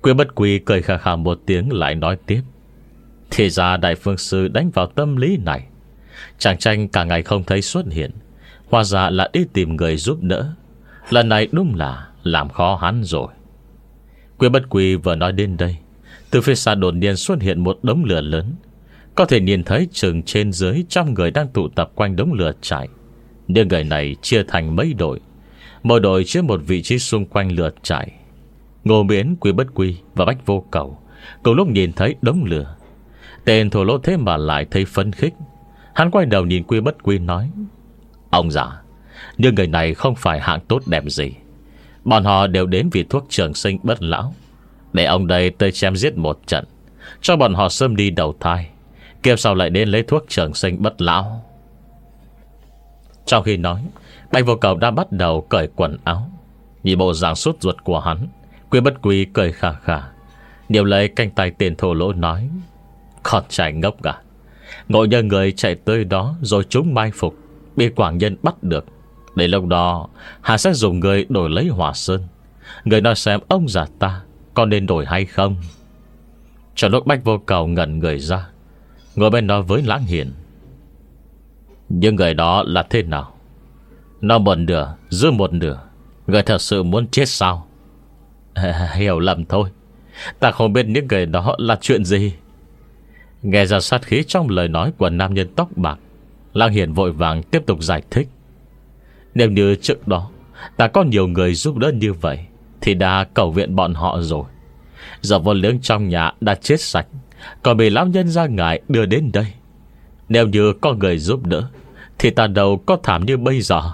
Quy Bất Quy cười khà khà một tiếng lại nói tiếp: Thì ra Đại Phương Sư đánh vào tâm lý này. Chàng tranh cả ngày không thấy xuất hiện, hóa ra là đi tìm người giúp đỡ. Lần này đúng là làm khó hắn rồi. Quy Bất Quy vừa nói đến đây, từ phía xa đột nhiên xuất hiện một đống lửa lớn. Có thể nhìn thấy chừng trên dưới trăm người đang tụ tập quanh đống lửa trại. Nhưng người này chia thành mấy đội, mỗi đội chiếm một vị trí xung quanh lửa trại. Ngô Miễn, Quy Bất Quy và Bách Vô Cầu cùng lúc nhìn thấy đống lửa. Tên thổ lỗ thế mà lại thấy phấn khích. Hắn quay đầu nhìn Quy Bất Quy nói: Ông già, nhưng người này không phải hạng tốt đẹp gì. Bọn họ đều đến vì thuốc trường sinh bất lão. Để ông đây tới chém giết một trận, cho bọn họ sớm đi đầu thai, kiếp sau lại đến lấy thuốc trường sinh bất lão. Trong khi nói, Bạch Vô Cầu đã bắt đầu cởi quần áo. Nhìn bộ dạng sốt ruột của hắn, Quy Bất Quy cười khà khà, điều lấy canh tay tiền thổ lỗ nói: Con trai ngốc à, ngộ nhờ người chạy tới đó rồi chúng mai phục, bị Quảng Nhân bắt được. Để lúc đó hắn sẽ dùng người đổi lấy Hỏa Sơn. Người nói xem ông già ta có nên đổi hay không. Cho lúc Bách Vô Cầu ngẩn người ra, ngồi bên nói với Lãng Hiền: Nhưng người đó là thế nào? Nó một nửa giữ một nửa, người thật sự muốn chết sao? À, hiểu lầm thôi, ta không biết những người đó là chuyện gì. Nghe ra sát khí trong lời nói của nam nhân tóc bạc, Lãng Hiền vội vàng tiếp tục giải thích: Nếu như trước đó ta có nhiều người giúp đỡ như vậy thì đã cầu viện bọn họ rồi. Giờ vô lưỡng trong nhà đã chết sạch, còn bị lão nhân ra ngài đưa đến đây. Nếu như có người giúp đỡ thì ta đâu có thảm như bây giờ.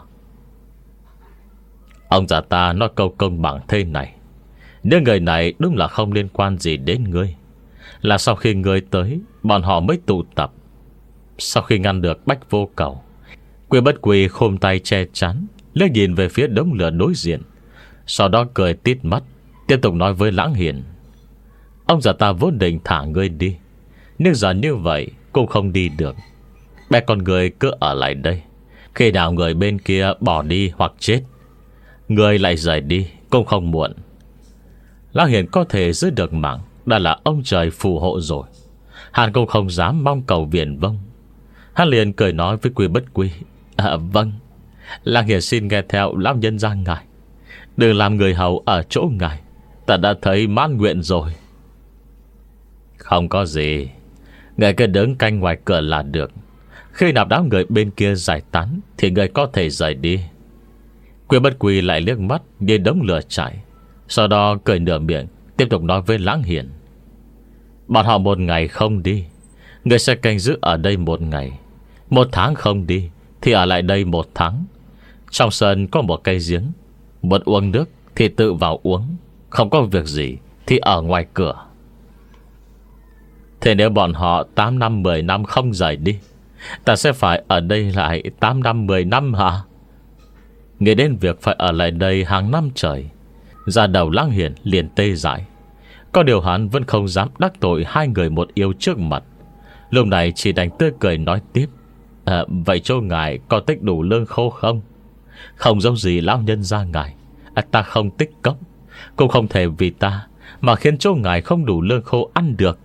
Ông già ta nói câu công bằng thế này: Nếu người này đúng là không liên quan gì đến ngươi, là sau khi ngươi tới bọn họ mới tụ tập. Sau khi ngăn được Bách Vô Cầu, Quy Bất Quy khom tay che chắn, liếc nhìn về phía đống lửa đối diện, sau đó cười tít mắt, tiếp tục nói với Lãng Hiền: Ông già ta vốn định thả ngươi đi, nhưng giờ như vậy cũng không đi được. Bé con người cứ ở lại đây, khi nào người bên kia bỏ đi hoặc chết, người lại rời đi cũng không muộn. Lãng Hiền có thể giữ được mạng đã là ông trời phù hộ rồi. Hắn cũng không dám mong cầu viển vông. Hắn liền cười nói với Quy Bất Quy: À vâng, Lãng Hiền xin nghe theo lão nhân gia ngài, đừng làm người hầu ở chỗ ngài, ta đã thấy mãn nguyện rồi. Không có gì, ngài cứ đứng canh ngoài cửa là được. Khi nào đám người bên kia giải tán thì người có thể rời đi. Quy Bất Quy lại liếc mắt nhìn đống lửa trại, sau đó cười nửa miệng, tiếp tục nói với Lãng Hiền: Bọn họ một ngày không đi, người sẽ canh giữ ở đây một ngày. Một tháng không đi thì ở lại đây một tháng. Trong sân có một cây giếng, muốn uống nước thì tự vào uống, không có việc gì thì ở ngoài cửa. Thế nếu bọn họ tám năm mười năm không rời đi, ta sẽ phải ở đây lại tám năm mười năm hả? Nghĩ đến việc phải ở lại đây hàng năm trời, ra đầu Lãng Hiền liền tê dại. Có điều hắn vẫn không dám đắc tội hai người một yêu trước mặt. Lúc này chỉ đành tươi cười nói tiếp: à, Vậy chỗ ngài có tích đủ lương khô không? Không giống gì lão nhân gia ngài, à, ta không tích cốc, cũng không thể vì ta mà khiến chỗ ngài không đủ lương khô ăn được.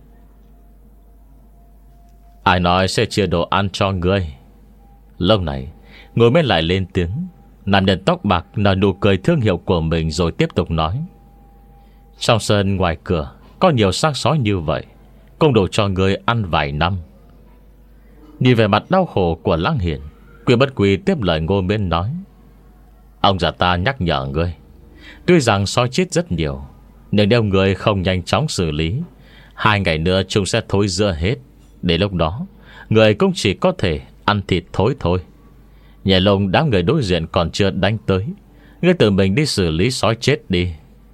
Ai nói sẽ chia đồ ăn cho ngươi? Lúc này Ngồi mới lại lên tiếng. Nam nhân tóc bạc nở nụ cười thương hiệu của mình rồi tiếp tục nói: Trong sân ngoài cửa có nhiều xác sói như vậy, cũng đủ cho ngươi ăn vài năm. Nhìn về mặt đau khổ của Lãng Hiền, Quy Bất Quy tiếp lời Ngô Miễn nói: Ông già ta nhắc nhở ngươi, tuy rằng sói chết rất nhiều, nhưng nếu ngươi không nhanh chóng xử lý, hai ngày nữa chúng sẽ thối rữa hết. Đến lúc đó người cũng chỉ có thể ăn thịt thối thôi. Nhà lông đám người đối diện còn chưa đánh tới, ngươi tự mình đi xử lý sói chết đi.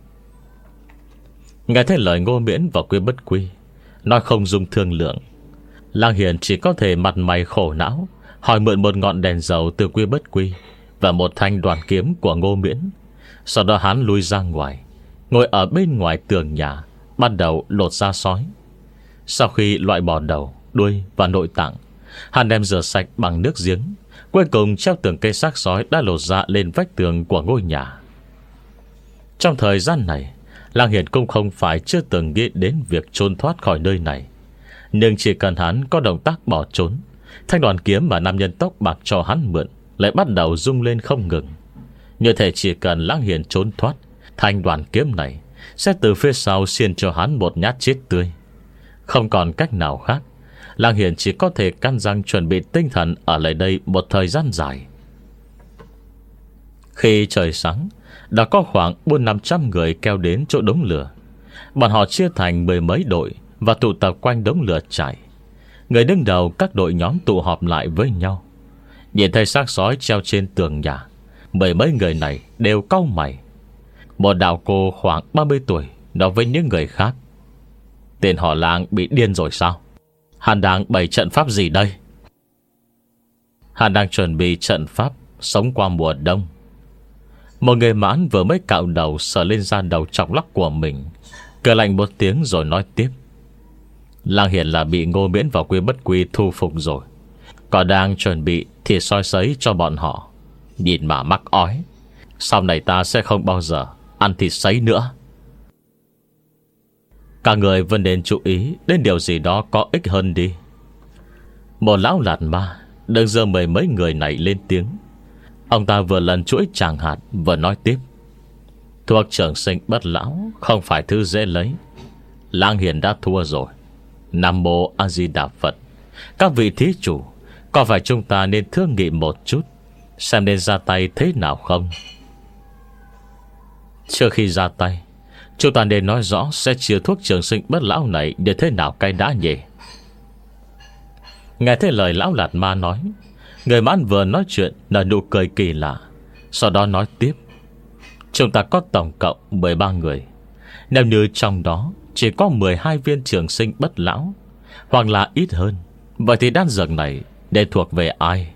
Nghe thấy lời Ngô Miễn và Quy Bất Quy nói không dung thương lượng, Lãng Hiền chỉ có thể mặt mày khổ não, hỏi mượn một ngọn đèn dầu từ Quy Bất Quy và một thanh đoàn kiếm của Ngô Miễn. Sau đó hắn lui ra ngoài, ngồi ở bên ngoài tường nhà, bắt đầu lột da sói. Sau khi loại bỏ đầu, đuôi và nội tạng, hắn đem rửa sạch bằng nước giếng, cuối cùng treo từng cây xác sói đã lột ra lên vách tường của ngôi nhà. Trong thời gian này, Lang Hiển cũng không phải chưa từng nghĩ đến việc trốn thoát khỏi nơi này. Nhưng chỉ cần hắn có động tác bỏ trốn, thanh đoàn kiếm mà nam nhân tóc bạc cho hắn mượn lại bắt đầu rung lên không ngừng. Như thể chỉ cần Lang Hiển trốn thoát, thanh đoàn kiếm này sẽ từ phía sau xiên cho hắn một nhát chết tươi. Không còn cách nào khác, Lang Hiển chỉ có thể cắn răng chuẩn bị tinh thần ở lại đây một thời gian dài. Khi trời sáng, đã có khoảng bốn năm trăm người kéo đến chỗ đống lửa. Bọn họ chia thành mười mấy đội và tụ tập quanh đống lửa trại. Người đứng đầu các đội nhóm tụ họp lại với nhau. Nhìn thấy xác sói treo trên tường nhà, mười mấy người này đều cau mày. Một đạo cô khoảng ba mươi tuổi nói với những người khác: tên họ Lang bị điên rồi sao? Hắn đang bày trận pháp gì đây? Hắn đang chuẩn bị trận pháp sống qua mùa đông. Một người mãn vừa mới cạo đầu sờ lên da đầu chọc lóc của mình, cười lạnh một tiếng rồi nói tiếp: Lang Hiển là bị Ngô Miễn vào Quy Bất Quy thu phục rồi, còn đang chuẩn bị thịt soi sấy cho bọn họ. Nhìn mà mắc ói. Sau này ta sẽ không bao giờ ăn thịt sấy nữa. Cả người vẫn nên chú ý đến điều gì đó có ích hơn đi. Một lão lạt ma đứng giơ mười mấy người này lên tiếng. Ông ta vừa lần chuỗi tràng hạt vừa nói tiếp: thuốc trường sinh bất lão không phải thứ dễ lấy. Lang Hiển đã thua rồi. Nam Mô A Di Đà Phật. Các vị thí chủ, có phải chúng ta nên thương nghị một chút, xem nên ra tay thế nào không? Trước khi ra tay, chúng ta nên nói rõ sẽ chia thuốc trường sinh bất lão này để thế nào cay đã nhỉ? Nghe thấy lời lão lạt ma nói, người mãn vừa nói chuyện nở nụ cười kỳ lạ. Sau đó nói tiếp: chúng ta có tổng cộng mười ba người. Nếu như trong đó chỉ có mười hai viên trường sinh bất lão, hoặc là ít hơn, vậy thì đan dược này để thuộc về ai?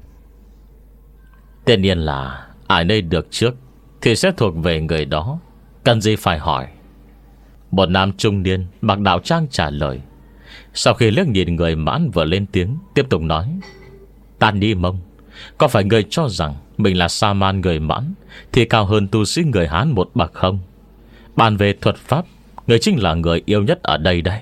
Tất nhiên là ai nơi được trước thì sẽ thuộc về người đó, cần gì phải hỏi. Một nam trung niên mặc đạo trang trả lời. Sau khi liếc nhìn người mãn vừa lên tiếng, tiếp tục nói: Tàn Ni Mông, có phải người cho rằng mình là sa man người mãn thì cao hơn tu sĩ người Hán một bậc không? Bàn về thuật pháp, người chính là người yêu nhất ở đây đây.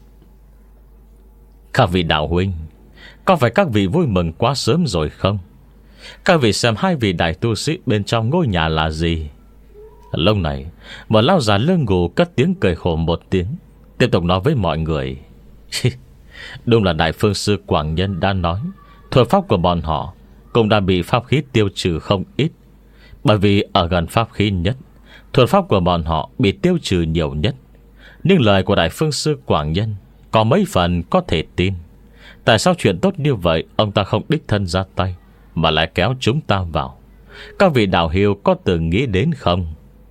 Các vị đạo huynh, có phải các vị vui mừng quá sớm rồi không? Các vị xem hai vị đại tu sĩ bên trong ngôi nhà là gì? Lúc này, một lão già lưng gù cất tiếng cười khổ một tiếng, tiếp tục nói với mọi người: đúng là Đại Phương Sư Quảng Nhân đã nói, thuật pháp của bọn họ cũng đã bị pháp khí tiêu trừ không ít. Bởi vì ở gần pháp khí nhất, thuật pháp của bọn họ bị tiêu trừ nhiều nhất. Nhưng lời của Đại Phương Sư Quảng Nhân có mấy phần có thể tin. Tại sao chuyện tốt như vậy ông ta không đích thân ra tay, mà lại kéo chúng ta vào? Các vị đạo hiếu có từng nghĩ đến không?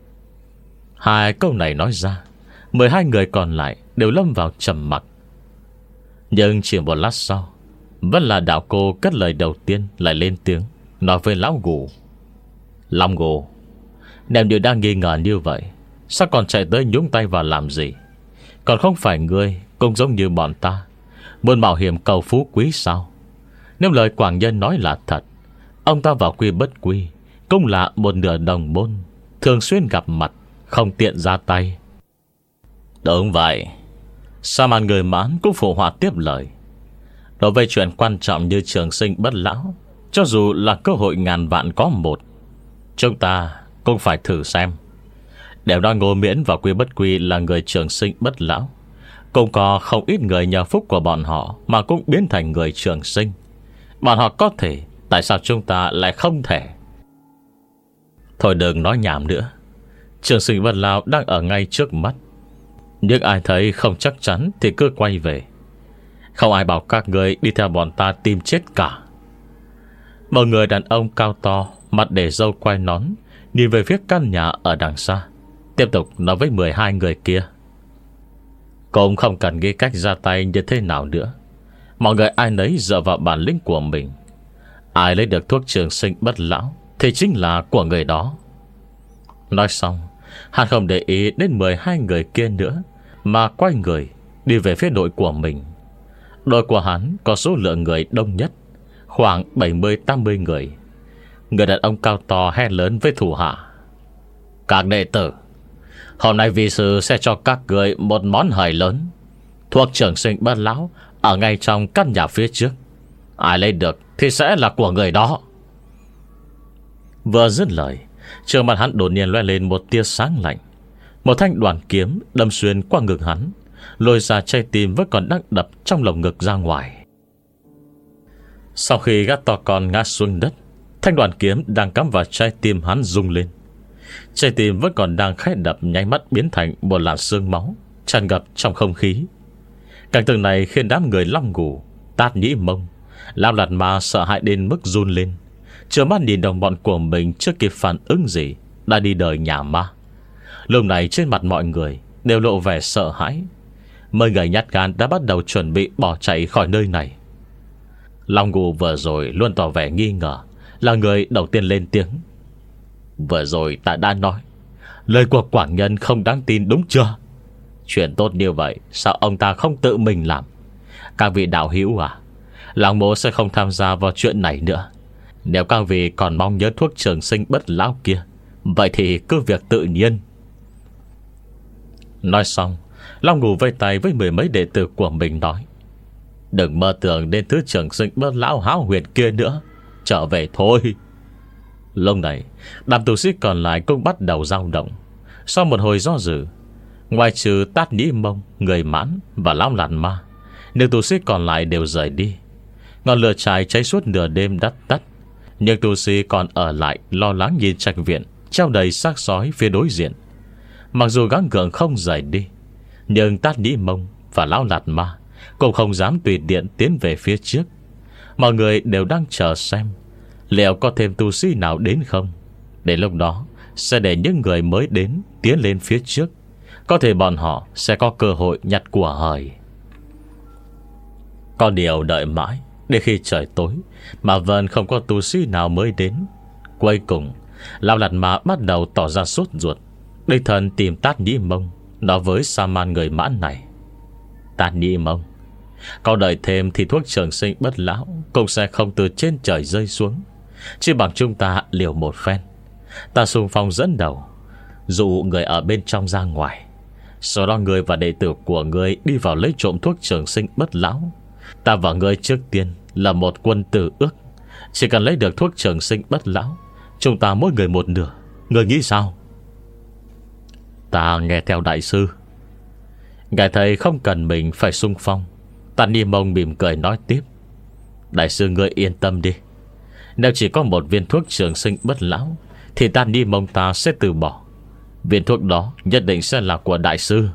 Hai câu này nói ra, mười hai người còn lại đều lâm vào trầm mặc. Nhưng chỉ một lát sau, vẫn là đạo cô cất lời đầu tiên lại lên tiếng, nói với lão gù: Long gù, nếu như đang nghi ngờ như vậy, sao còn chạy tới nhúng tay vào làm gì? Còn không phải ngươi cũng giống như bọn ta, muốn mạo hiểm cầu phú quý sao? Nếu lời Quảng Nhân nói là thật, ông ta vào Quy Bất Quy cũng là một nửa đồng môn, thường xuyên gặp mặt, không tiện ra tay. Đúng vậy. Sa man người mãn cũng phụ họa tiếp lời: đối với chuyện quan trọng như trường sinh bất lão, cho dù là cơ hội ngàn vạn có một, chúng ta cũng phải thử xem. Đều nói Ngô Miễn và Quy Bất Quy là người trường sinh bất lão, cũng có không ít người nhờ phúc của bọn họ mà cũng biến thành người trường sinh. Bọn họ có thể, tại sao chúng ta lại không thể? Thôi đừng nói nhảm nữa. Trường sinh bất lão đang ở ngay trước mắt. Nhưng ai thấy không chắc chắn thì cứ quay về. Không ai bảo các người đi theo bọn ta tìm chết cả. Một người đàn ông cao to, mặt để râu quai nón, nhìn về phía căn nhà ở đằng xa, tiếp tục nói với mười hai người kia: cũng không cần nghĩ cách ra tay như thế nào nữa. Mọi người ai nấy dựa vào bản lĩnh của mình. Ai lấy được thuốc trường sinh bất lão thì chính là của người đó. Nói xong, hắn không để ý đến mười hai người kia nữa, mà quay người đi về phía đội của mình. Đội của hắn có số lượng người đông nhất, khoảng bảy mươi tám mươi người. Người đàn ông cao to hét lớn với thủ hạ: các đệ tử, Hôm nay vị sư sẽ cho các người một món hời lớn. Thuốc trường sinh bất lão ở ngay trong căn nhà phía trước. Ai lấy được thì sẽ là của người đó. Vừa dứt lời, trước mặt hắn đột nhiên lóe lên một tia sáng lạnh. Một thanh đoàn kiếm đâm xuyên qua ngực hắn, lôi ra trái tim vẫn còn đang đập trong lồng ngực ra ngoài. Sau khi gã to con ngã xuống đất, thanh đoàn kiếm đang cắm vào trái tim hắn rung lên. Trái tim vẫn còn đang khẽ đập, nháy mắt biến thành một làn sương máu tràn ngập trong không khí. Cảnh tượng này khiến đám người Long Ngủ, Tát Nhĩ Mông, Lão Lạt Ma sợ hãi đến mức run lên, chưa mắt nhìn đồng bọn của mình chưa kịp phản ứng gì đã đi đời nhà ma. Lúc này trên mặt mọi người đều lộ vẻ sợ hãi. Mấy người nhát gan đã bắt đầu chuẩn bị bỏ chạy khỏi nơi này. Long Ngủ vừa rồi luôn tỏ vẻ nghi ngờ, là người đầu tiên lên tiếng. Vừa rồi ta đã nói lời của Quảng Nhân không đáng tin đúng chưa? Chuyện tốt như vậy sao ông ta không tự mình làm? Các vị đạo hữu à, Lão Mộ sẽ không tham gia vào chuyện này nữa. Nếu các vị còn mong nhớ thuốc trường sinh bất lão kia, vậy thì cứ việc tự nhiên. Nói xong, Long Ngủ vây tay với mười mấy đệ tử của mình nói: Đừng mơ tưởng đến thứ trường sinh bất lão hão huyền kia nữa, trở về thôi. Lúc này, đám tu sĩ còn lại cũng bắt đầu dao động. Sau một hồi do dự, ngoài trừ Tát Nhĩ Mông, Người Mãn và Lão Lạt Ma, những tu sĩ còn lại đều rời đi. Ngọn lửa cháy cháy suốt nửa đêm đắt tắt. Nhưng tu sĩ còn ở lại lo lắng nhìn trạch viện treo đầy xác sói phía đối diện. Mặc dù gắng gượng không rời đi, nhưng Tát Nhĩ Mông và Lão Lạt Ma cũng không dám tùy tiện tiến về phía trước. Mọi người đều đang chờ xem liệu có thêm tu sĩ nào đến không. Đến lúc đó sẽ để những người mới đến tiến lên phía trước. Có thể bọn họ sẽ có cơ hội nhặt của hời. Có điều đợi mãi đến khi trời tối mà vẫn không có tu sĩ nào mới đến. Cuối cùng Lão Lạt Ma bắt đầu tỏ ra sốt ruột, đích thân tìm Tát Nhĩ Mông, nói với sa man Người Mãn này: Tát Nhĩ Mông, có đợi thêm thì thuốc trường sinh bất lão cũng sẽ không từ trên trời rơi xuống. Chỉ bằng chúng ta liều một phen. Ta xung phong dẫn đầu, dụ người ở bên trong ra ngoài, sau đó người và đệ tử của người đi vào lấy trộm thuốc trường sinh bất lão. Ta và người trước tiên là một quân tử ước. Chỉ cần lấy được thuốc trường sinh bất lão, chúng ta mỗi người một nửa. Người nghĩ sao? Ta nghe theo đại sư. Ngài thầy không cần mình phải xung phong. Tát Nhĩ Mông mỉm cười nói tiếp: Đại sư ngươi yên tâm đi. Nếu chỉ có một viên thuốc trường sinh bất lão thì Tát Nhĩ Mông ta sẽ từ bỏ. Viên thuốc đó nhất định sẽ là của đại sư.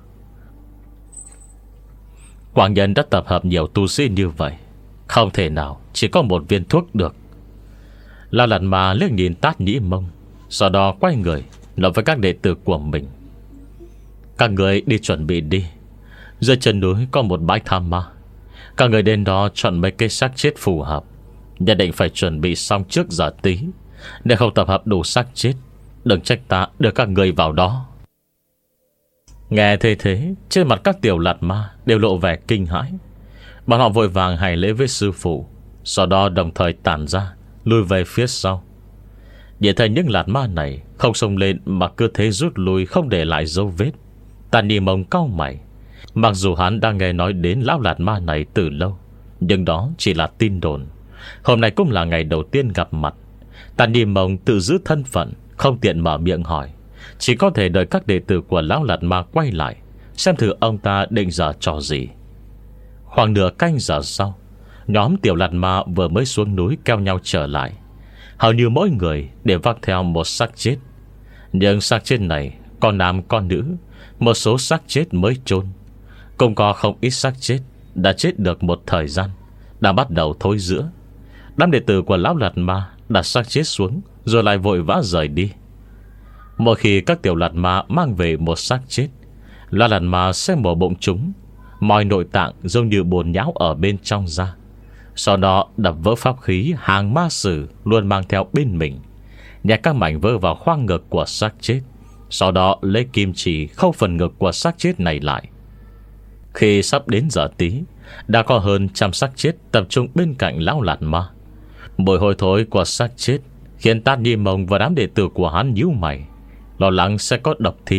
Quảng Nhân đã tập hợp nhiều tu sĩ như vậy, không thể nào chỉ có một viên thuốc được. Lão Lạt Ma liếc nhìn Tát Nhĩ Mông, sau đó quay người nói với các đệ tử của mình: Các người đi chuẩn bị đi. Dưới chân núi có một bãi tha ma. Các người đến đó chọn mấy cái xác chết phù hợp. Nhất định phải chuẩn bị xong trước giờ tí. Nếu không tập hợp đủ xác chết, đừng trách ta đưa các người vào đó. Nghe thế thế, trên mặt các tiểu Lạt Ma đều lộ vẻ kinh hãi. Bọn họ vội vàng hành lễ với sư phụ, sau đó đồng thời tản ra, lùi về phía sau. Để thấy những Lạt Ma này không xông lên mà cứ thế rút lui, không để lại dấu vết. Tát Nhĩ Mông cau mày. Mặc dù hắn đang nghe nói đến Lão Lạt Ma này từ lâu, nhưng đó chỉ là tin đồn. Hôm nay cũng là ngày đầu tiên gặp mặt. Tát Nhĩ Mông tự giữ thân phận, không tiện mở miệng hỏi, chỉ có thể đợi các đệ tử của Lão Lạt Ma quay lại, xem thử ông ta định giở trò gì. Khoảng nửa canh giờ sau, nhóm tiểu Lạt Ma vừa mới xuống núi keo nhau trở lại. Hầu như mỗi người đều vác theo một xác chết. Nhưng xác chết này có nam có nữ, một số xác chết mới chôn. Cũng có không ít xác chết đã chết được một thời gian, đã bắt đầu thối rữa. Đám đệ tử của Lão Lạt Ma đặt xác chết xuống, rồi lại vội vã rời đi. Mỗi khi các tiểu Lạt Ma mang về một xác chết, Lão Lạt Ma sẽ mổ bụng chúng, mọi nội tạng giống như bùn nhão ở bên trong ra, sau đó đập vỡ pháp khí hàng ma sử luôn mang theo bên mình, nhét các mảnh vỡ vào khoang ngực của xác chết, sau đó lấy kim chỉ khâu phần ngực của xác chết này lại. Khi sắp đến giờ tí, đã có hơn trăm xác chết tập trung bên cạnh Lão Lạt Ma. Mùi hôi thối của xác chết khiến Tát Nhĩ Mông và đám đệ tử của hắn nhíu mày, lo lắng sẽ có độc thi,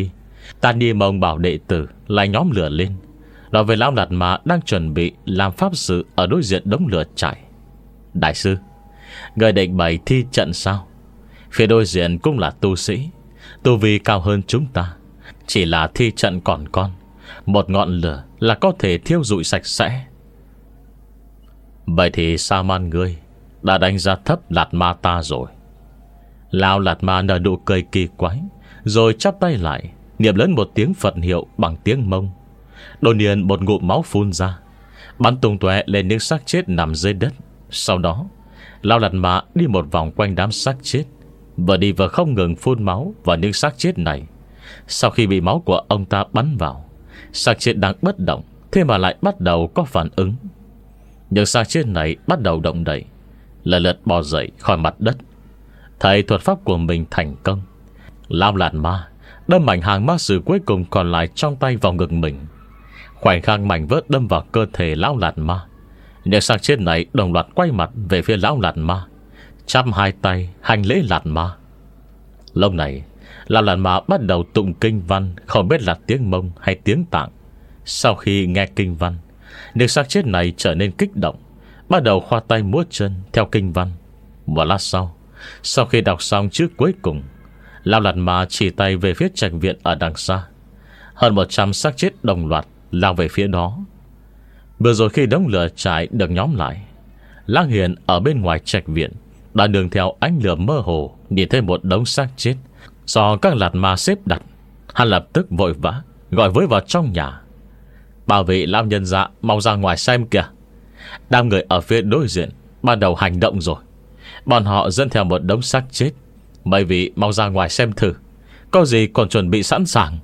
Tàn Nhi Mông bảo đệ tử lại nhóm lửa lên, nói với Lão Lạt Ma đang chuẩn bị làm pháp sự ở đối diện đống lửa trại. Đại sư, người định bày thi trận sao? Phía đối diện cũng là tu sĩ, tu vi cao hơn chúng ta. Chỉ là thi trận còn con, một ngọn lửa là có thể thiêu rụi sạch sẽ. Vậy thì Sa Man ngươi đã đánh giá thấp Lạt Ma ta rồi. Lão Lạt Ma nở nụ cười kỳ quái, rồi chắp tay lại, niệm lớn một tiếng Phật hiệu bằng tiếng Mông. Đột nhiên một ngụm máu phun ra, bắn tung tóe lên những xác chết nằm dưới đất. Sau đó Lão Lạt Ma đi một vòng quanh đám xác chết, vừa đi vừa không ngừng phun máu vào những xác chết này. Sau khi bị máu của ông ta bắn vào, xác chết đang bất động, thế mà lại bắt đầu có phản ứng. Những xác chết này bắt đầu động đậy, lần lượt bò dậy khỏi mặt đất. Thầy thuật pháp của mình thành công, Lão Lạt Ma đâm mảnh hàng ma sử cuối cùng còn lại trong tay vào ngực mình. Khoảnh khắc mảnh vỡ đâm vào cơ thể Lão Lạt Ma, những xác chết này đồng loạt quay mặt về phía Lão Lạt Ma, chắp hai tay hành lễ Lạt Ma. Lúc này Lão Lạt Ma bắt đầu tụng kinh văn, không biết là tiếng Mông hay tiếng Tạng. Sau khi nghe kinh văn, những xác chết này trở nên kích động, bắt đầu khoa tay múa chân theo kinh văn. Một lát sau, sau khi đọc xong chữ cuối cùng, Lão Lạt Ma chỉ tay về phía trạch viện ở đằng xa. Hơn một trăm xác chết đồng loạt lao về phía đó. Vừa rồi khi đống lửa trại được nhóm lại, Lang Hiền ở bên ngoài trạch viện đã đường theo ánh lửa mơ hồ nhìn thấy một đống xác chết do các Lạt Ma xếp đặt. Hắn lập tức vội vã gọi với vào trong nhà: bảo vệ lão nhân dạ mau ra ngoài xem kìa. Đám người ở phía đối diện bắt đầu hành động rồi. Bọn họ dẫn theo một đống xác chết. Mấy vị mau ra ngoài xem thử, có gì còn chuẩn bị sẵn sàng.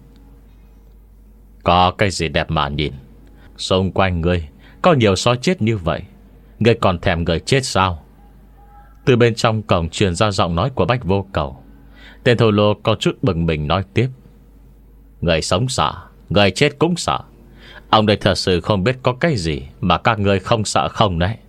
Có cái gì đẹp mà nhìn? Xung quanh ngươi có nhiều sói chết như vậy, ngươi còn thèm người chết sao? Từ bên trong cổng truyền ra giọng nói của Bách Vô Cầu. Tên thô lô có chút bừng mình nói tiếp: người sống sợ, người chết cũng sợ. Ông đây thật sự không biết có cái gì mà các ngươi không sợ không đấy.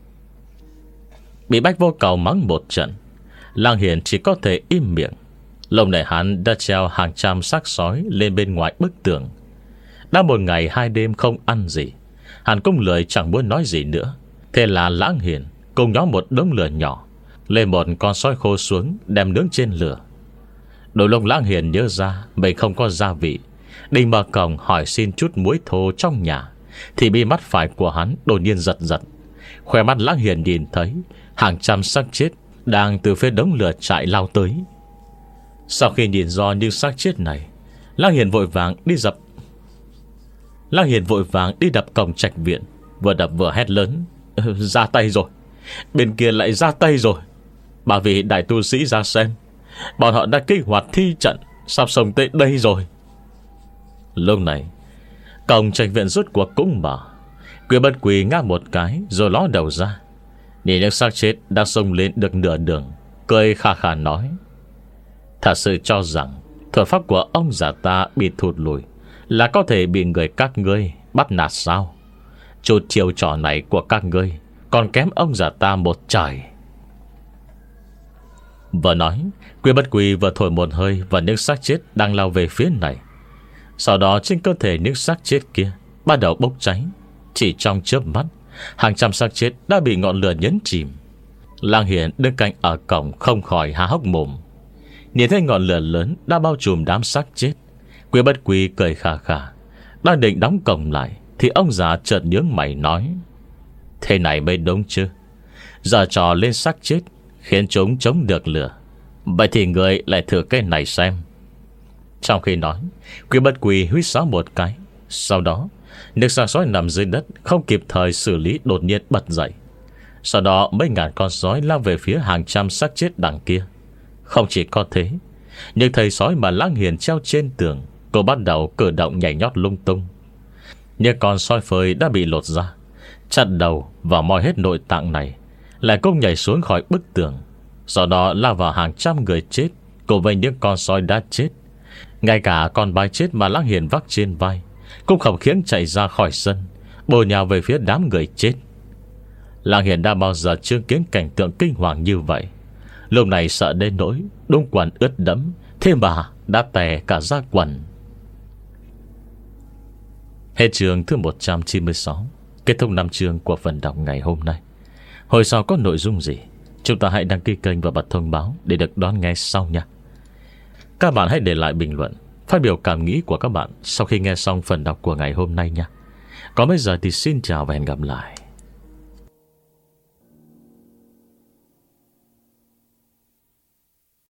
Bị Bách Vô Cầu mắng một trận, Lang Hiền chỉ có thể im miệng. Lúc này hắn đã treo hàng trăm xác sói lên bên ngoài bức tường. Đã một ngày hai đêm không ăn gì, hắn cũng lười chẳng muốn nói gì nữa. Thế là Lang Hiền cùng nhóm một đống lửa nhỏ lên một con sói khô xuống đem nướng trên lửa. Đôi lúc Lang Hiền nhớ ra mình không có gia vị, định mở cổng hỏi xin chút muối thô trong nhà, thì bị mắt phải của hắn đột nhiên giật giật. Khỏe mắt Lang Hiền nhìn thấy hàng trăm xác chết đang từ phía đống lửa trại lao tới. Sau khi nhìn rõ những xác chết này, Lang Hiền vội vàng đi dập Lang Hiền vội vàng đi đập cổng trạch viện, vừa đập vừa hét lớn: ra tay rồi, bên kia lại ra tay rồi. Bà vị đại tu sĩ ra xem, bọn họ đã kích hoạt thi trận, sắp xông tới đây rồi. Lúc này cổng trạch viện rốt cuộc cũng mở. Quy Bất Quỳ ngáp một cái rồi ló đầu ra, nhìn những xác chết đang xông lên được nửa đường, cười khà khà nói: thật sự cho rằng thuật pháp của ông già ta bị thụt lùi là có thể bị người các ngươi bắt nạt sao? Chút chiêu trò này của các ngươi còn kém ông già ta một trời. Vừa nói, Quy Bất Quỳ vừa thổi một hơi vào những xác chết đang lao về phía này. Sau đó trên cơ thể những xác chết kia bắt đầu bốc cháy. Chỉ trong chớp mắt, hàng trăm xác chết đã bị ngọn lửa nhấn chìm. Lang Hiền đứng cạnh ở cổng không khỏi há hốc mồm. Nhìn thấy ngọn lửa lớn đã bao trùm đám xác chết, Quy Bất Quỳ cười khà khà, đang định đóng cổng lại thì ông già chợt nhướng mày nói: thế này mới đúng chứ, giờ trò lên xác chết khiến chúng chống được lửa. Vậy thì người lại thử cái này xem. Trong khi nói, Quy Bất Quỳ huýt sáo một cái. Sau đó nước xác sói nằm dưới đất không kịp thời xử lý đột nhiên bật dậy. Sau đó mấy ngàn con sói lao về phía hàng trăm xác chết đằng kia. Không chỉ có thế, những thầy sói mà Lang Hiền treo trên tường cô bắt đầu cử động nhảy nhót lung tung. Những con sói phơi đã bị lột ra, chặt đầu và moi hết nội tạng này, lại cũng nhảy xuống khỏi bức tường. Sau đó lao vào hàng trăm người chết cùng với những con sói đã chết. Ngay cả con bài chết mà Lang Hiền vác trên vai cũng không khiến chạy ra khỏi sân, bổ nhào về phía đám người chết. Lang Hiền đã bao giờ chứng kiến cảnh tượng kinh hoàng như vậy. Lúc này sợ đến nỗi đúng quần ướt đẫm, thế mà đã tè cả ra quần. Hết chương thứ một trăm chín mươi sáu. Kết thúc năm chương của phần đọc ngày hôm nay. Hồi sau có nội dung gì, chúng ta hãy đăng ký kênh và bật thông báo để được đón nghe sau nha. Các bạn hãy để lại bình luận, phát biểu cảm nghĩ của các bạn sau khi nghe xong phần đọc của ngày hôm nay nha. Còn bây giờ thì xin chào và hẹn gặp lại.